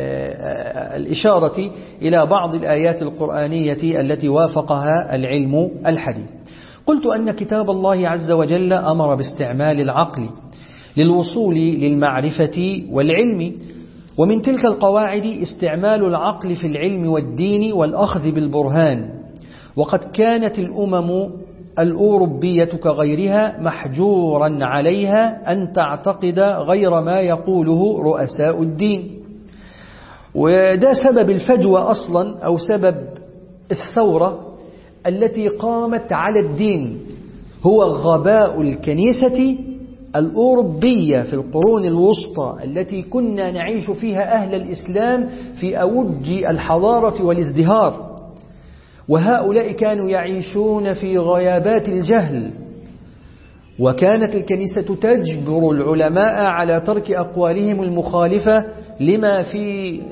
الإشارة إلى بعض الآيات القرآنية التي وافقها العلم الحديث. قلت أن كتاب الله عز وجل أمر باستعمال العقل للوصول للمعرفة والعلم، ومن تلك القواعد استعمال العقل في العلم والدين والأخذ بالبرهان. وقد كانت الأمم الأوروبية كغيرها محجورا عليها أن تعتقد غير ما يقوله رؤساء الدين، وده سبب الفجوة أصلا أو سبب الثورة التي قامت على الدين، هو غباء الكنيسة الأوروبية في القرون الوسطى التي كنا نعيش فيها أهل الإسلام في أوج الحضارة والازدهار، وهؤلاء كانوا يعيشون في غيابات الجهل، وكانت الكنيسة تجبر العلماء على ترك أقوالهم المخالفة لما في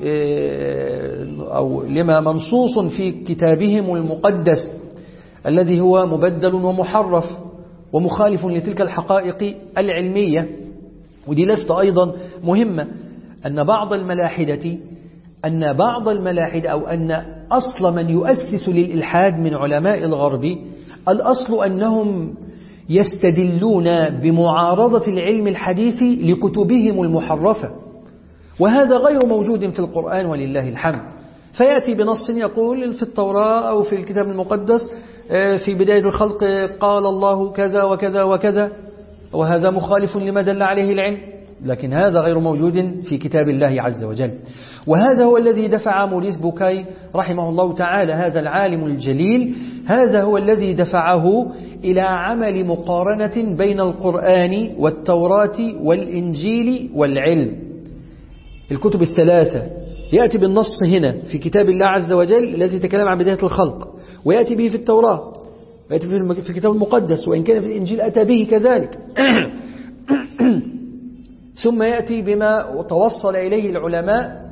أو لما منصوص في كتابهم المقدس الذي هو مبدل ومحرف ومخالف لتلك الحقائق العلمية. ودي لفتة أيضا مهمة، أن بعض الملاحدة أو أن أصل من يؤسس للإلحاد من علماء الغرب الأصل أنهم يستدلون بمعارضة العلم الحديث لكتبهم المحرفة، وهذا غير موجود في القرآن ولله الحمد. فيأتي بنص يقول في التوراة أو في الكتاب المقدس في بداية الخلق قال الله كذا وكذا وكذا، وهذا مخالف لما دل عليه العلم، لكن هذا غير موجود في كتاب الله عز وجل. وهذا هو الذي دفع موريس بوكاي رحمه الله تعالى، هذا العالم الجليل، هذا هو الذي دفعه إلى عمل مقارنة بين القرآن والتوراة والإنجيل والعلم، الكتب الثلاثة. يأتي بالنص هنا في كتاب الله عز وجل الذي تكلم عن بداية الخلق، ويأتي به في التوراة يأتي في الكتاب المقدس، وإن كان في الإنجيل أتى به كذلك. ثم يأتي بما توصل إليه العلماء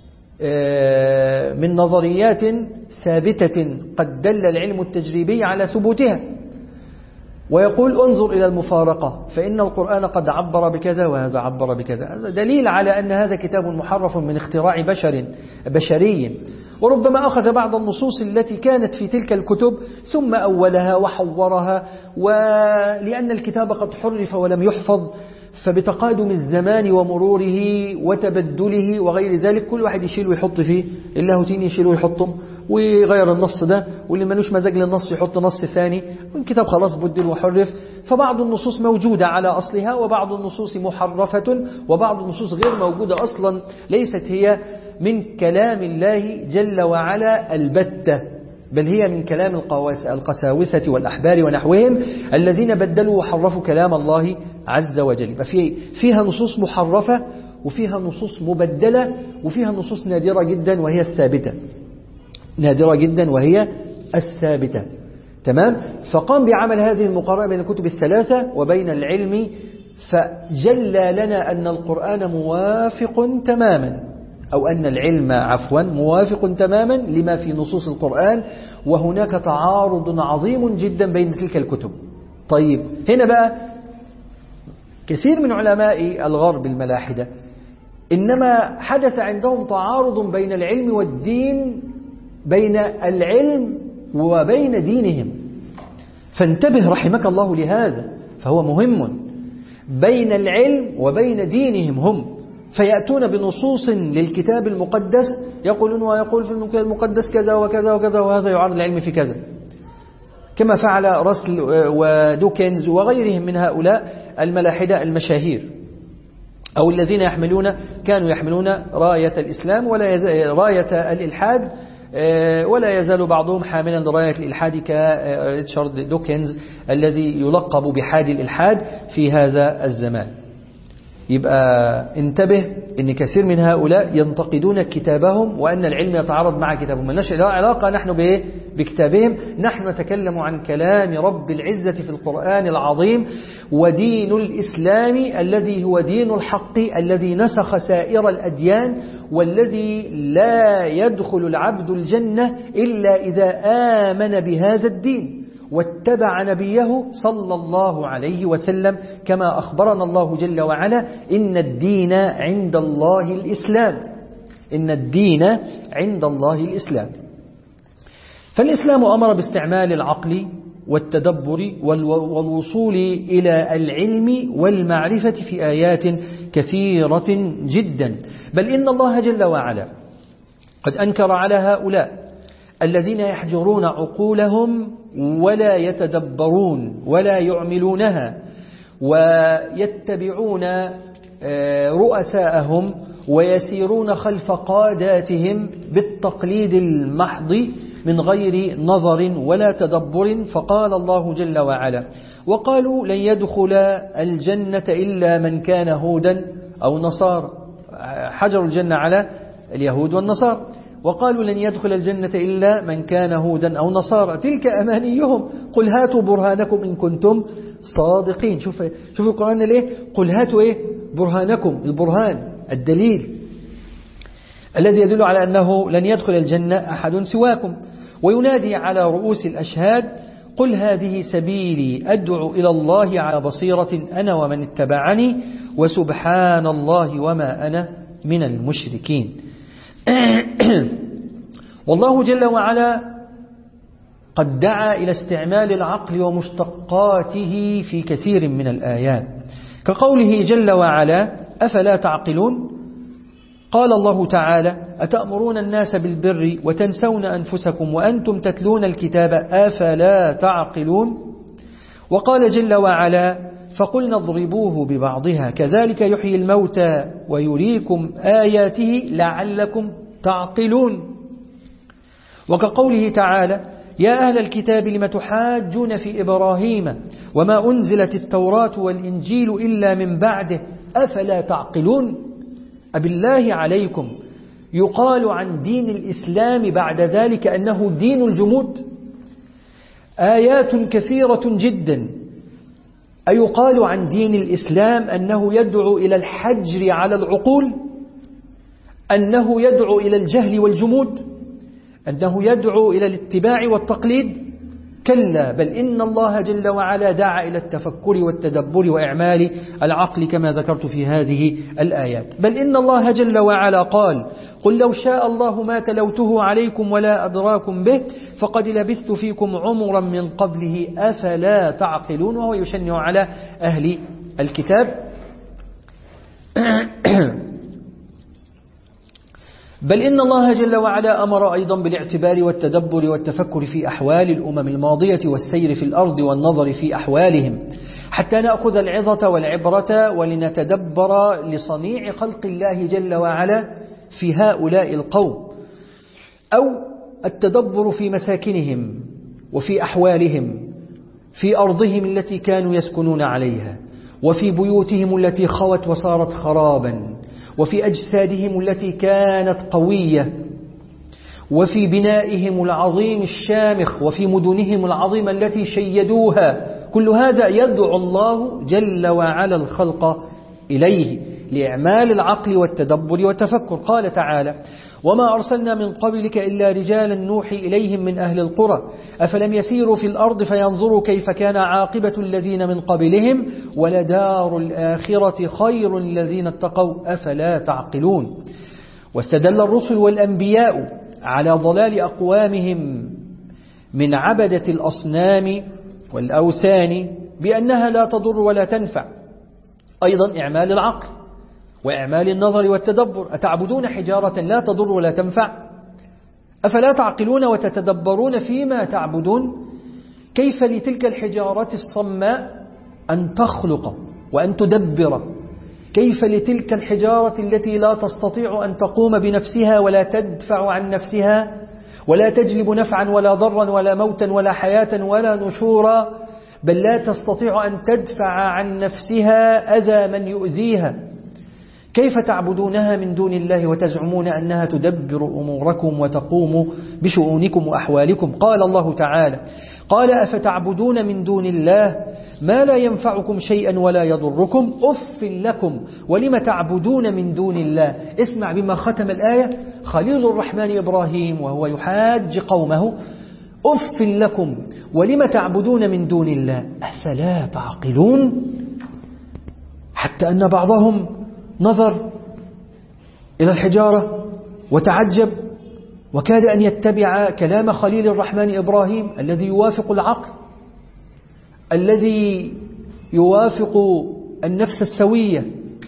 من نظريات ثابتة قد دل العلم التجريبي على ثبوتها، ويقول انظر إلى المفارقة، فإن القرآن قد عبر بكذا وهذا عبر بكذا. هذا دليل على أن هذا كتاب محرف من اختراع بشري، وربما أخذ بعض النصوص التي كانت في تلك الكتب ثم أولها وحورها، ولأن الكتاب قد حرف ولم يحفظ، فبتقادم الزمان ومروره وتبدله وغير ذلك كل واحد يشيل ويحط فيه، اللاهوتين يشيلوا ويحطهم ويغير النص ده، واللي ملوش مزاج للنص يحط نص ثاني، والكتاب خلاص بدل وحرف. فبعض النصوص موجودة على أصلها، وبعض النصوص محرفة، وبعض النصوص غير موجودة أصلا، ليست هي من كلام الله جل وعلا البتة، بل هي من كلام القساوسة والأحبار ونحوهم الذين بدلوا وحرفوا كلام الله عز وجل. فيها نصوص محرفة، وفيها نصوص مبدلة، وفيها نصوص نادرة جدا وهي الثابتة، نادرة جدا وهي الثابتة. تمام. فقام بعمل هذه المقارنة بين الكتب الثلاثة وبين العلم، فجلى لنا أن القرآن موافق تماما، أو أن العلم موافق تماما لما في نصوص القرآن، وهناك تعارض عظيم جدا بين تلك الكتب. طيب هنا بقى كثير من علماء الغرب الملاحدة إنما حدث عندهم تعارض بين العلم والدين، بين العلم وبين دينهم، فانتبه رحمك الله لهذا، فهو مهم بين العلم وبين دينهم هم. فيأتون بنصوص للكتاب المقدس يقولون ويقول في الكتاب المقدس كذا وكذا وكذا، وهذا يعارض العلم في كذا، كما فعل رسل ودوكنز وغيرهم من هؤلاء الملاحدة المشاهير، أو الذين كانوا يحملون راية الإسلام راية الإلحاد، ولا يزال بعضهم حاملا لراية الإلحاد كريتشارد دوكنز الذي يلقب بحاد الإلحاد في هذا الزمان. يبقى انتبه ان كثير من هؤلاء ينتقدون كتابهم، وأن العلم يتعارض مع كتابهم. ملناش علاقة نحن بكتابهم، نحن نتكلم عن كلام رب العزة في القرآن العظيم، ودين الإسلام الذي هو دين الحق الذي نسخ سائر الأديان، والذي لا يدخل العبد الجنة إلا إذا آمن بهذا الدين واتبع نبيه صلى الله عليه وسلم، كما أخبرنا الله جل وعلا إن الدين عند الله الإسلام، إن الدين عند الله الإسلام. فالإسلام أمر باستعمال العقل والتدبر والوصول إلى العلم والمعرفة في آيات كثيرة جدا، بل إن الله جل وعلا قد أنكر على هؤلاء الذين يحجرون عقولهم ولا يتدبرون ولا يعملونها، ويتبعون رؤساءهم ويسيرون خلف قاداتهم بالتقليد المحض من غير نظر ولا تدبر. فقال الله جل وعلا وقالوا لن يدخل الجنة إلا من كان هودا أو نصارى، حجروا الجنة على اليهود والنصارى، وقالوا لن يدخل الجنة إلا من كان هودا أو نصارى، تلك أمانيهم قل هاتوا برهانكم إن كنتم صادقين. شوف القرآن ليه قل هاتوا برهانكم، البرهان الدليل الذي يدل على أنه لن يدخل الجنة أحد سواكم، وينادي على رؤوس الأشهاد قل هذه سبيلي أدعو إلى الله على بصيرة أنا ومن اتبعني وسبحان الله وما أنا من المشركين. والله جل وعلا قد دعا إلى استعمال العقل ومشتقاته في كثير من الآيات، كقوله جل وعلا أفلا تعقلون. قال الله تعالى أتأمرون الناس بالبر وتنسون أنفسكم وأنتم تتلون الكتاب أفلا تعقلون. وقال جل وعلا فقلنا اضربوه ببعضها كذلك يحيي الموتى ويريكم آياته لعلكم تعقلون. وكقوله تعالى يا أهل الكتاب لم تحاجون في إبراهيم وما أنزلت التوراة والإنجيل إلا من بعده أفلا تعقلون. أبالله عليكم يقال عن دين الإسلام بعد ذلك أنه دين الجمود؟ آيات كثيرة جدا. أيقال عن دين الإسلام أنه يدعو إلى الحجر على العقول؟ أنه يدعو إلى الجهل والجمود؟ أنه يدعو إلى الاتباع والتقليد؟ كلا، بل إن الله جل وعلا دعا إلى التفكر والتدبر وإعمال العقل كما ذكرت في هذه الآيات. بل إن الله جل وعلا قال: قل لو شاء الله ما تلوته عليكم ولا أدراكم به فقد لبثت فيكم عمرا من قبله أفلا تعقلون. وهو يشنع على أهل الكتاب. بل إن الله جل وعلا أمر أيضا بالاعتبار والتدبر والتفكر في أحوال الأمم الماضية والسير في الأرض والنظر في أحوالهم حتى نأخذ العظة والعبرة ولنتدبر لصنيع خلق الله جل وعلا في هؤلاء القوم، أو التدبر في مساكنهم وفي أحوالهم في أرضهم التي كانوا يسكنون عليها، وفي بيوتهم التي خوت وصارت خرابا، وفي أجسادهم التي كانت قوية، وفي بنائهم العظيم الشامخ، وفي مدنهم العظيمة التي شيدوها. كل هذا يدعو الله جل وعلا الخلق إليه لإعمال العقل والتدبر والتفكر. قال تعالى: وما أرسلنا من قبلك إلا رجالا نوحي إليهم من أهل القرى أفلم يسيروا في الأرض فينظروا كيف كان عاقبة الذين من قبلهم ولدار الآخرة خير الذين اتقوا أفلا تعقلون. واستدل الرسل والأنبياء على ضلال أقوامهم من عبدة الأصنام والأوثان بأنها لا تضر ولا تنفع. أيضا إعمال العقل وإعمال النظر والتدبر. أتعبدون حجارة لا تضر ولا تنفع أفلا تعقلون وتتدبرون فيما تعبدون؟ كيف لتلك الحجارة الصماء أن تخلق وأن تدبر؟ كيف لتلك الحجارة التي لا تستطيع أن تقوم بنفسها ولا تدفع عن نفسها ولا تجلب نفعا ولا ضرا ولا موتا ولا حياة ولا نشورا، بل لا تستطيع أن تدفع عن نفسها أذى من يؤذيها؟ كيف تعبدونها من دون الله وتزعمون أنها تدبر أموركم وتقوم بشؤونكم وأحوالكم؟ قال الله تعالى: قال: أفتعبدون من دون الله ما لا ينفعكم شيئا ولا يضركم أف لكم ولم تعبدون من دون الله. اسمع بما ختم الآية خليل الرحمن إبراهيم وهو يحاج قومه: أف لكم ولم تعبدون من دون الله أفلا تعقلون. حتى أن بعضهم نظر إلى الحجارة وتعجب وكاد أن يتبع كلام خليل الرحمن إبراهيم الذي يوافق العقل، الذي يوافق النفس السوية،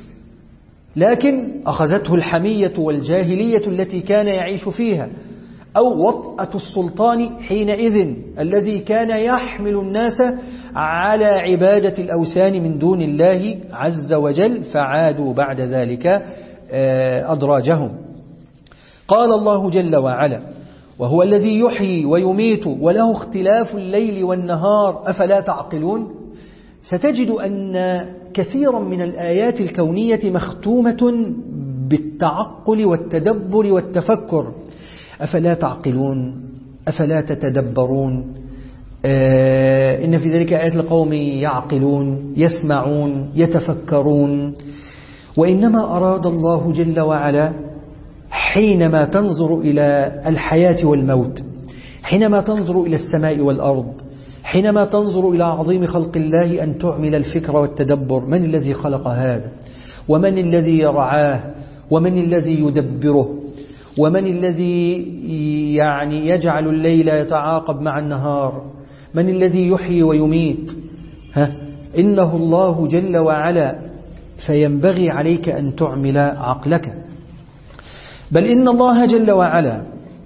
لكن أخذته الحمية والجاهلية التي كان يعيش فيها، أو وطأة السلطان حينئذ الذي كان يحمل الناس على عبادة الأوثان من دون الله عز وجل، فعادوا بعد ذلك أدراجهم. قال الله جل وعلا: وهو الذي يحيي ويميت وله اختلاف الليل والنهار أفلا تعقلون. ستجد أن كثيرا من الآيات الكونية مختومة بالتعقل والتدبر والتفكر. أفلا تعقلون، أفلا تتدبرون. إن في ذلك آيات لقوم يعقلون يسمعون يتفكرون. وإنما أراد الله جل وعلا حينما تنظر إلى الحياة والموت، حينما تنظر إلى السماء والأرض، حينما تنظر إلى عظيم خلق الله أن تعمل الفكر والتدبر. من الذي خلق هذا؟ ومن الذي يرعاه؟ ومن الذي يدبره؟ ومن الذي يجعل الليل يتعاقب مع النهار؟ من الذي يحيي ويميت؟ إنه الله جل وعلا، فينبغي عليك أن تعمل عقلك. بل إن الله جل وعلا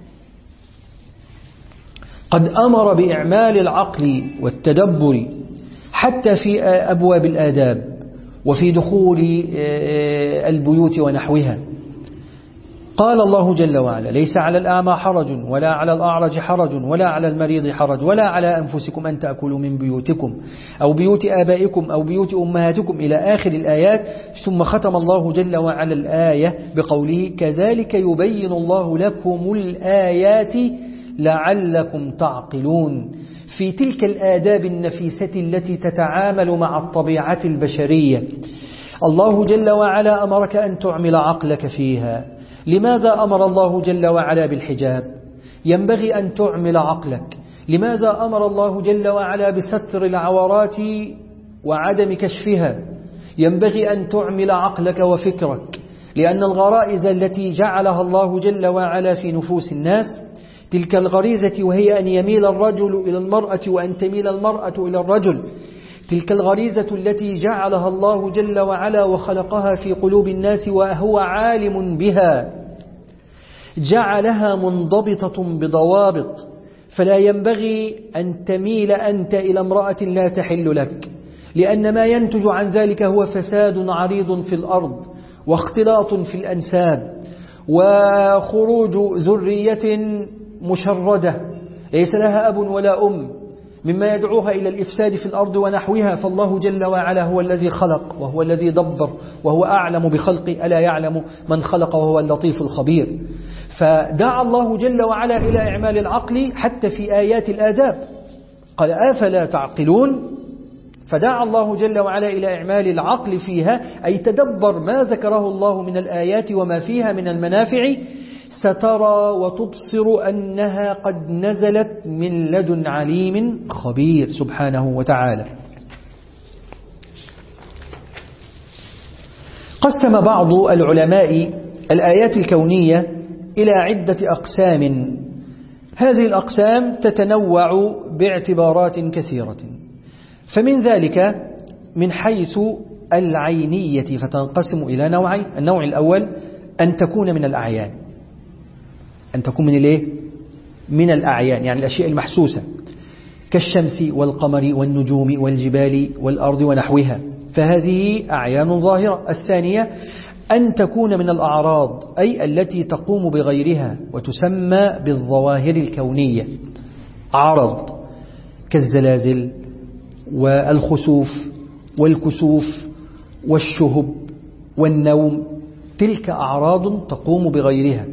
قد أمر بإعمال العقل والتدبر حتى في أبواب الآداب وفي دخول البيوت ونحوها. قال الله جل وعلا: ليس على الأعمى حرج ولا على الأعرج حرج ولا على المريض حرج ولا على أنفسكم أن تأكلوا من بيوتكم أو بيوت آبائكم أو بيوت أمهاتكم إلى آخر الآيات. ثم ختم الله جل وعلا الآية بقوله: كذلك يبين الله لكم الآيات لعلكم تعقلون. في تلك الآداب النفيسة التي تتعامل مع الطبيعة البشرية. الله جل وعلا أمرك أن تعمل عقلك فيها. لماذا أمر الله جل وعلا بالحجاب؟ ينبغي أن تعمل عقلك. لماذا أمر الله جل وعلا بستر العورات وعدم كشفها؟ ينبغي أن تعمل عقلك وفكرك، لأن الغرائز التي جعلها الله جل وعلا في نفوس الناس، تلك الغريزة وهي أن يميل الرجل إلى المرأة وأن تميل المرأة إلى الرجل، تلك الغريزة التي جعلها الله جل وعلا وخلقها في قلوب الناس وهو عالم بها، جعلها منضبطة بضوابط، فلا ينبغي أن تميل أنت إلى امرأة لا تحل لك، لأن ما ينتج عن ذلك هو فساد عريض في الأرض واختلاط في الأنساب وخروج ذرية مشردة ليس لها أب ولا أم، مما يدعوها إلى الإفساد في الأرض ونحوها. فالله جل وعلا هو الذي خلق وهو الذي دبر وهو أعلم بخلقه، ألا يعلم من خلق وهو اللطيف الخبير. فدعا الله جل وعلا إلى إعمال العقل حتى في آيات الآداب، قال أفلا تعقلون؟ فدعا الله جل وعلا إلى إعمال العقل فيها، أي تدبر ما ذكره الله من الآيات وما فيها من المنافع، سترى وتبصر أنها قد نزلت من لدن عليم خبير سبحانه وتعالى. قسم بعض العلماء الآيات الكونية إلى عدة أقسام، هذه الأقسام تتنوع باعتبارات كثيرة، فمن ذلك من حيث العينية فتنقسم إلى نوعين. النوع الأول أن تكون من الأعيان، أن تكون من الإيه؟ من الأعيان، يعني الأشياء المحسوسة كالشمس والقمر والنجوم والجبال والأرض ونحوها، فهذه أعيان ظاهرة. الثانية أن تكون من الأعراض، أي التي تقوم بغيرها وتسمى بالظواهر الكونية، عرض كالزلازل والخسوف والكسوف والشهب والنوم، تلك أعراض تقوم بغيرها.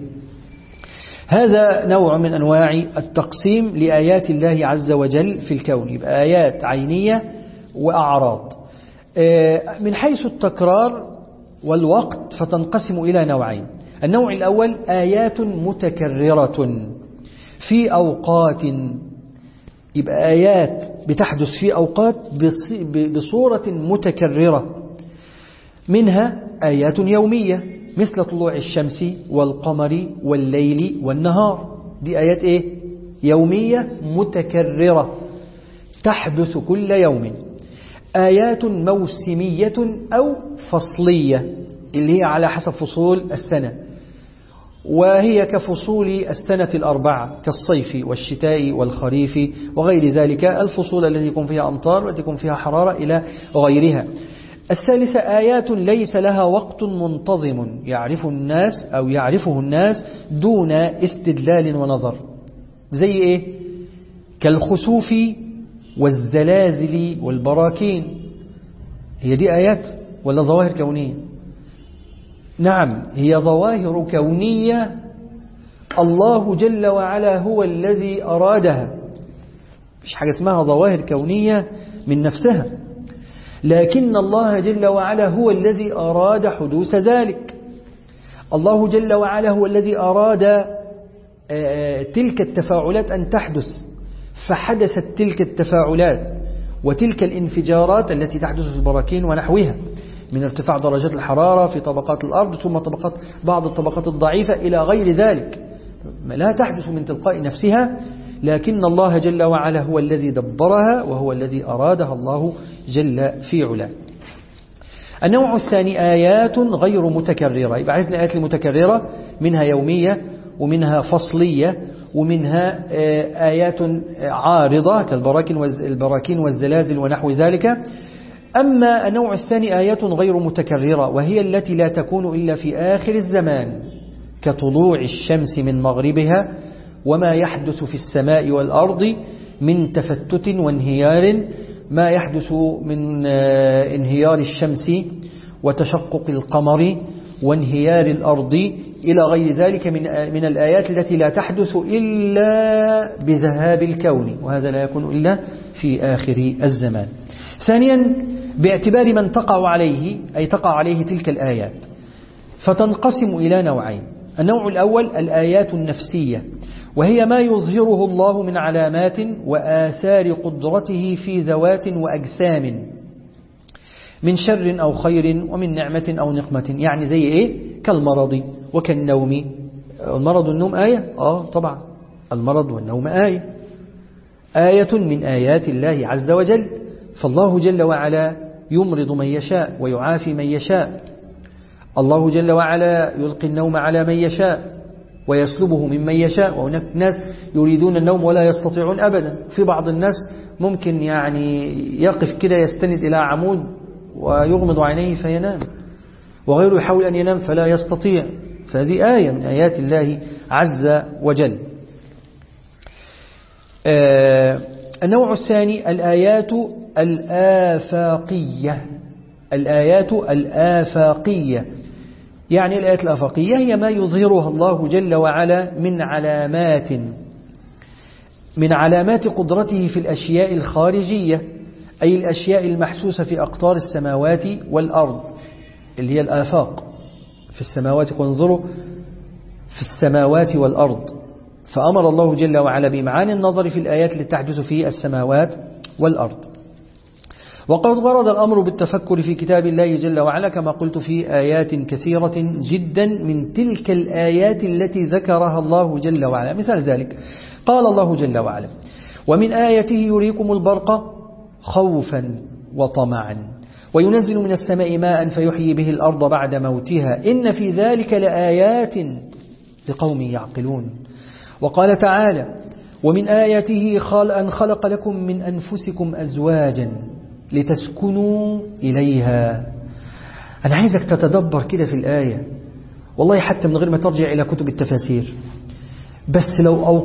هذا نوع من أنواع التقسيم لآيات الله عز وجل في الكون، يبقى آيات عينية وأعراض. من حيث التكرار والوقت فتنقسم إلى نوعين. النوع الأول آيات متكررة في أوقات، يبقى آيات بتحدث في أوقات بصورة متكررة، منها آيات يومية مثل طلوع الشمس والقمر والليل والنهار، دي آيات إيه؟ يومية متكررة تحدث كل يوم. آيات موسمية أو فصلية اللي هي على حسب فصول السنة، وهي كفصول السنة الأربعة كالصيف والشتاء والخريف وغير ذلك، الفصول التي يكون فيها أمطار والتي يكون فيها حرارة إلى غيرها. الثالثة آيات ليس لها وقت منتظم يعرف الناس أو يعرفه الناس دون استدلال ونظر، زي إيه؟ كالخسوف والزلازل والبراكين، هي دي آيات ولا ظواهر كونية؟ نعم، هي ظواهر كونية الله جل وعلا هو الذي أرادها، مش حاجة اسمها ظواهر كونية من نفسها، لكن الله جل وعلا هو الذي أراد حدوث ذلك. الله جل وعلا هو الذي أراد تلك التفاعلات أن تحدث، فحدثت تلك التفاعلات وتلك الانفجارات التي تحدث في البراكين ونحوها من ارتفاع درجات الحرارة في طبقات الأرض، ثم بعض الطبقات الضعيفة إلى غير ذلك، لا تحدث من تلقاء نفسها، لكن الله جل وعلا هو الذي دبرها وهو الذي أرادها الله جل في علاه. النوع الثاني آيات غير متكررة، يبقى عايزنا آيات المتكررة منها يومية ومنها فصلية ومنها آيات عارضة كالبراكين والزلازل ونحو ذلك. أما النوع الثاني آيات غير متكررة، وهي التي لا تكون إلا في آخر الزمان كطلوع الشمس من مغربها وما يحدث في السماء والأرض من تفتت وانهيار، ما يحدث من انهيار الشمس وتشقق القمر وانهيار الأرض إلى غير ذلك من الآيات التي لا تحدث إلا بذهاب الكون، وهذا لا يكون إلا في آخر الزمان. ثانيا باعتبار من تقع عليه، أي تقع عليه تلك الآيات، فتنقسم إلى نوعين. النوع الأول الآيات النفسية، وهي ما يظهره الله من علامات وآثار قدرته في ذوات وأجسام من شر أو خير ومن نعمة أو نقمة. يعني زي إيه؟ كالمرض وكالنوم. المرض والنوم آية؟ طبعا المرض والنوم آية من آيات الله عز وجل. فالله جل وعلا يمرض من يشاء ويعافي من يشاء. الله جل وعلا يلقي النوم على من يشاء ويسلبه ممن يشاء. وهناك ناس يريدون النوم ولا يستطيعون أبدا. في بعض الناس ممكن يعني يقف كده يستند إلى عمود ويغمض عينيه فينام، وغيره يحاول أن ينام فلا يستطيع. فهذه آية من آيات الله عز وجل. النوع الثاني الآيات الآفاقية. الآيات الآفاقية يعني الآيات الآفاقية هي ما يظهرها الله جل وعلا من علامات قدرته في الأشياء الخارجية، أي الأشياء المحسوسة في أقطار السماوات والأرض، اللي هي الآفاق في السماوات. وانظروا في السماوات والأرض، فأمر الله جل وعلا بإمعان النظر في الآيات التي تحدث في السماوات والأرض. وقد ورد الأمر بالتفكر في كتاب الله جل وعلا كما قلت في آيات كثيرة جدا من تلك الآيات التي ذكرها الله جل وعلا. مثال ذلك قال الله جل وعلا: ومن آياته يريكم البرق خوفا وطمعا وينزل من السماء ماء فيحيي به الأرض بعد موتها إن في ذلك لآيات لقوم يعقلون. وقال تعالى: ومن آياته أن خلق لكم من أنفسكم أزواجا لتسكنوا إليها. أنا عايزك تتدبر كده في الآية، والله حتى من غير ما ترجع إلى كتب التفاسير، بس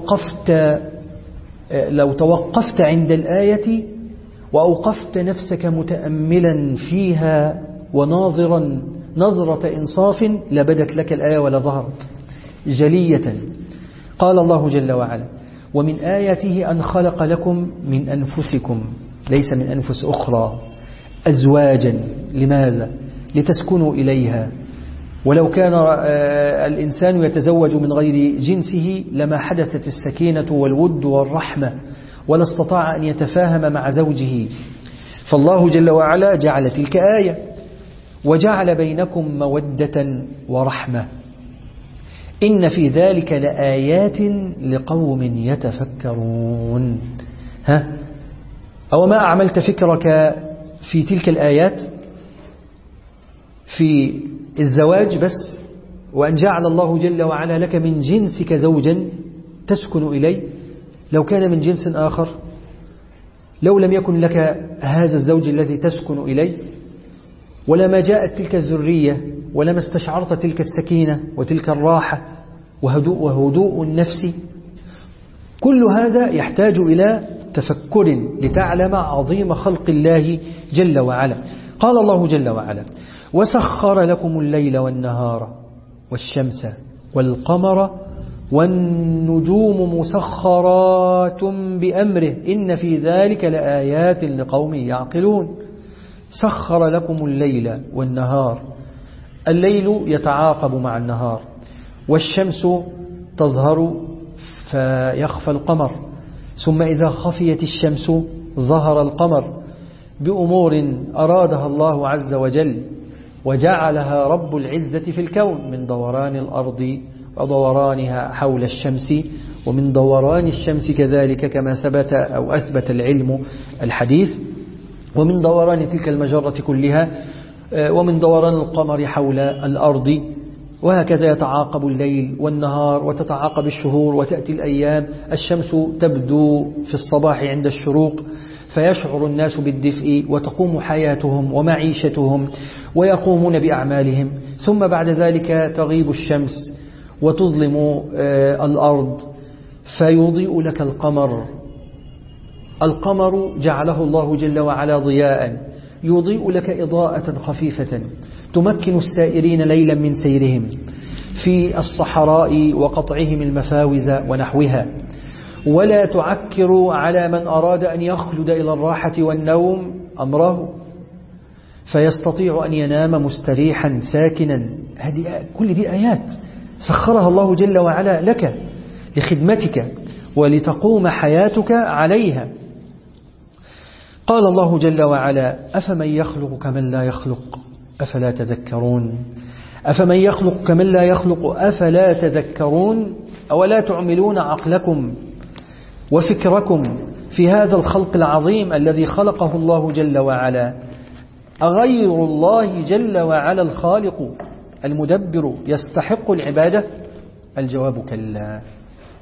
لو توقفت عند الآية وأوقفت نفسك متأملا فيها وناظرا نظرة إنصاف لبدت لك الآية ولا ظهرت جلية. قال الله جل وعلا: ومن آياته أن خلق لكم من أنفسكم، ليس من أنفس أخرى، أزواجا. لماذا؟ لتسكنوا إليها. ولو كان الإنسان يتزوج من غير جنسه لما حدثت السكينة والود والرحمة، ولا استطاع أن يتفاهم مع زوجه. فالله جل وعلا جعل تلك آية، وجعل بينكم مودة ورحمة إن في ذلك لآيات لقوم يتفكرون. أو ما أعملت فكرك في تلك الآيات في الزواج بس، وأن جعل الله جل وعلا لك من جنسك زوجا تسكن إليه؟ لو كان من جنس آخر، لو لم يكن لك هذا الزوج الذي تسكن إليه، ولما جاءت تلك الذرية، ولما استشعرت تلك السكينة وتلك الراحة وهدوء النفس، كل هذا يحتاج إلى تفكر لتعلم عظيم خلق الله جل وعلا. قال الله جل وعلا: وسخر لكم الليل والنهار والشمس والقمر والنجوم مسخرات بأمره إن في ذلك لآيات لقوم يعقلون. سخر لكم الليل والنهار، الليل يتعاقب مع النهار، والشمس تظهر فيخفى القمر، ثم إذا خفيت الشمس ظهر القمر بأمور أرادها الله عز وجل وجعلها رب العزة في الكون، من دوران الأرض ودورانها حول الشمس، ومن دوران الشمس كذلك كما ثبت أو أثبت العلم الحديث، ومن دوران تلك المجرة كلها، ومن دوران القمر حول الأرض، وهكذا يتعاقب الليل والنهار وتتعاقب الشهور وتأتي الأيام. الشمس تبدو في الصباح عند الشروق فيشعر الناس بالدفء وتقوم حياتهم ومعيشتهم ويقومون بأعمالهم، ثم بعد ذلك تغيب الشمس وتظلم الأرض فيضيء لك القمر. القمر جعله الله جل وعلا ضياء يضيء لك إضاءة خفيفة تمكن السائرين ليلا من سيرهم. في الصحراء وقطعهم المفاوز ونحوها، ولا تعكر على من أراد أن يخلد إلى الراحة والنوم أمره فيستطيع أن ينام مستريحا ساكنا. كل دي آيات سخرها الله جل وعلا لك لخدمتك ولتقوم حياتك عليها. قال الله جل وعلا: أفمن يخلق كمن لا يخلق أفلا تذكرون. أفمن يخلق كمن لا يخلق أفلا تذكرون. أولا تعملون عقلكم وفكركم في هذا الخلق العظيم الذي خلقه الله جل وعلا؟ أغير الله جل وعلا الخالق المدبر يستحق العبادة؟ الجواب كلا.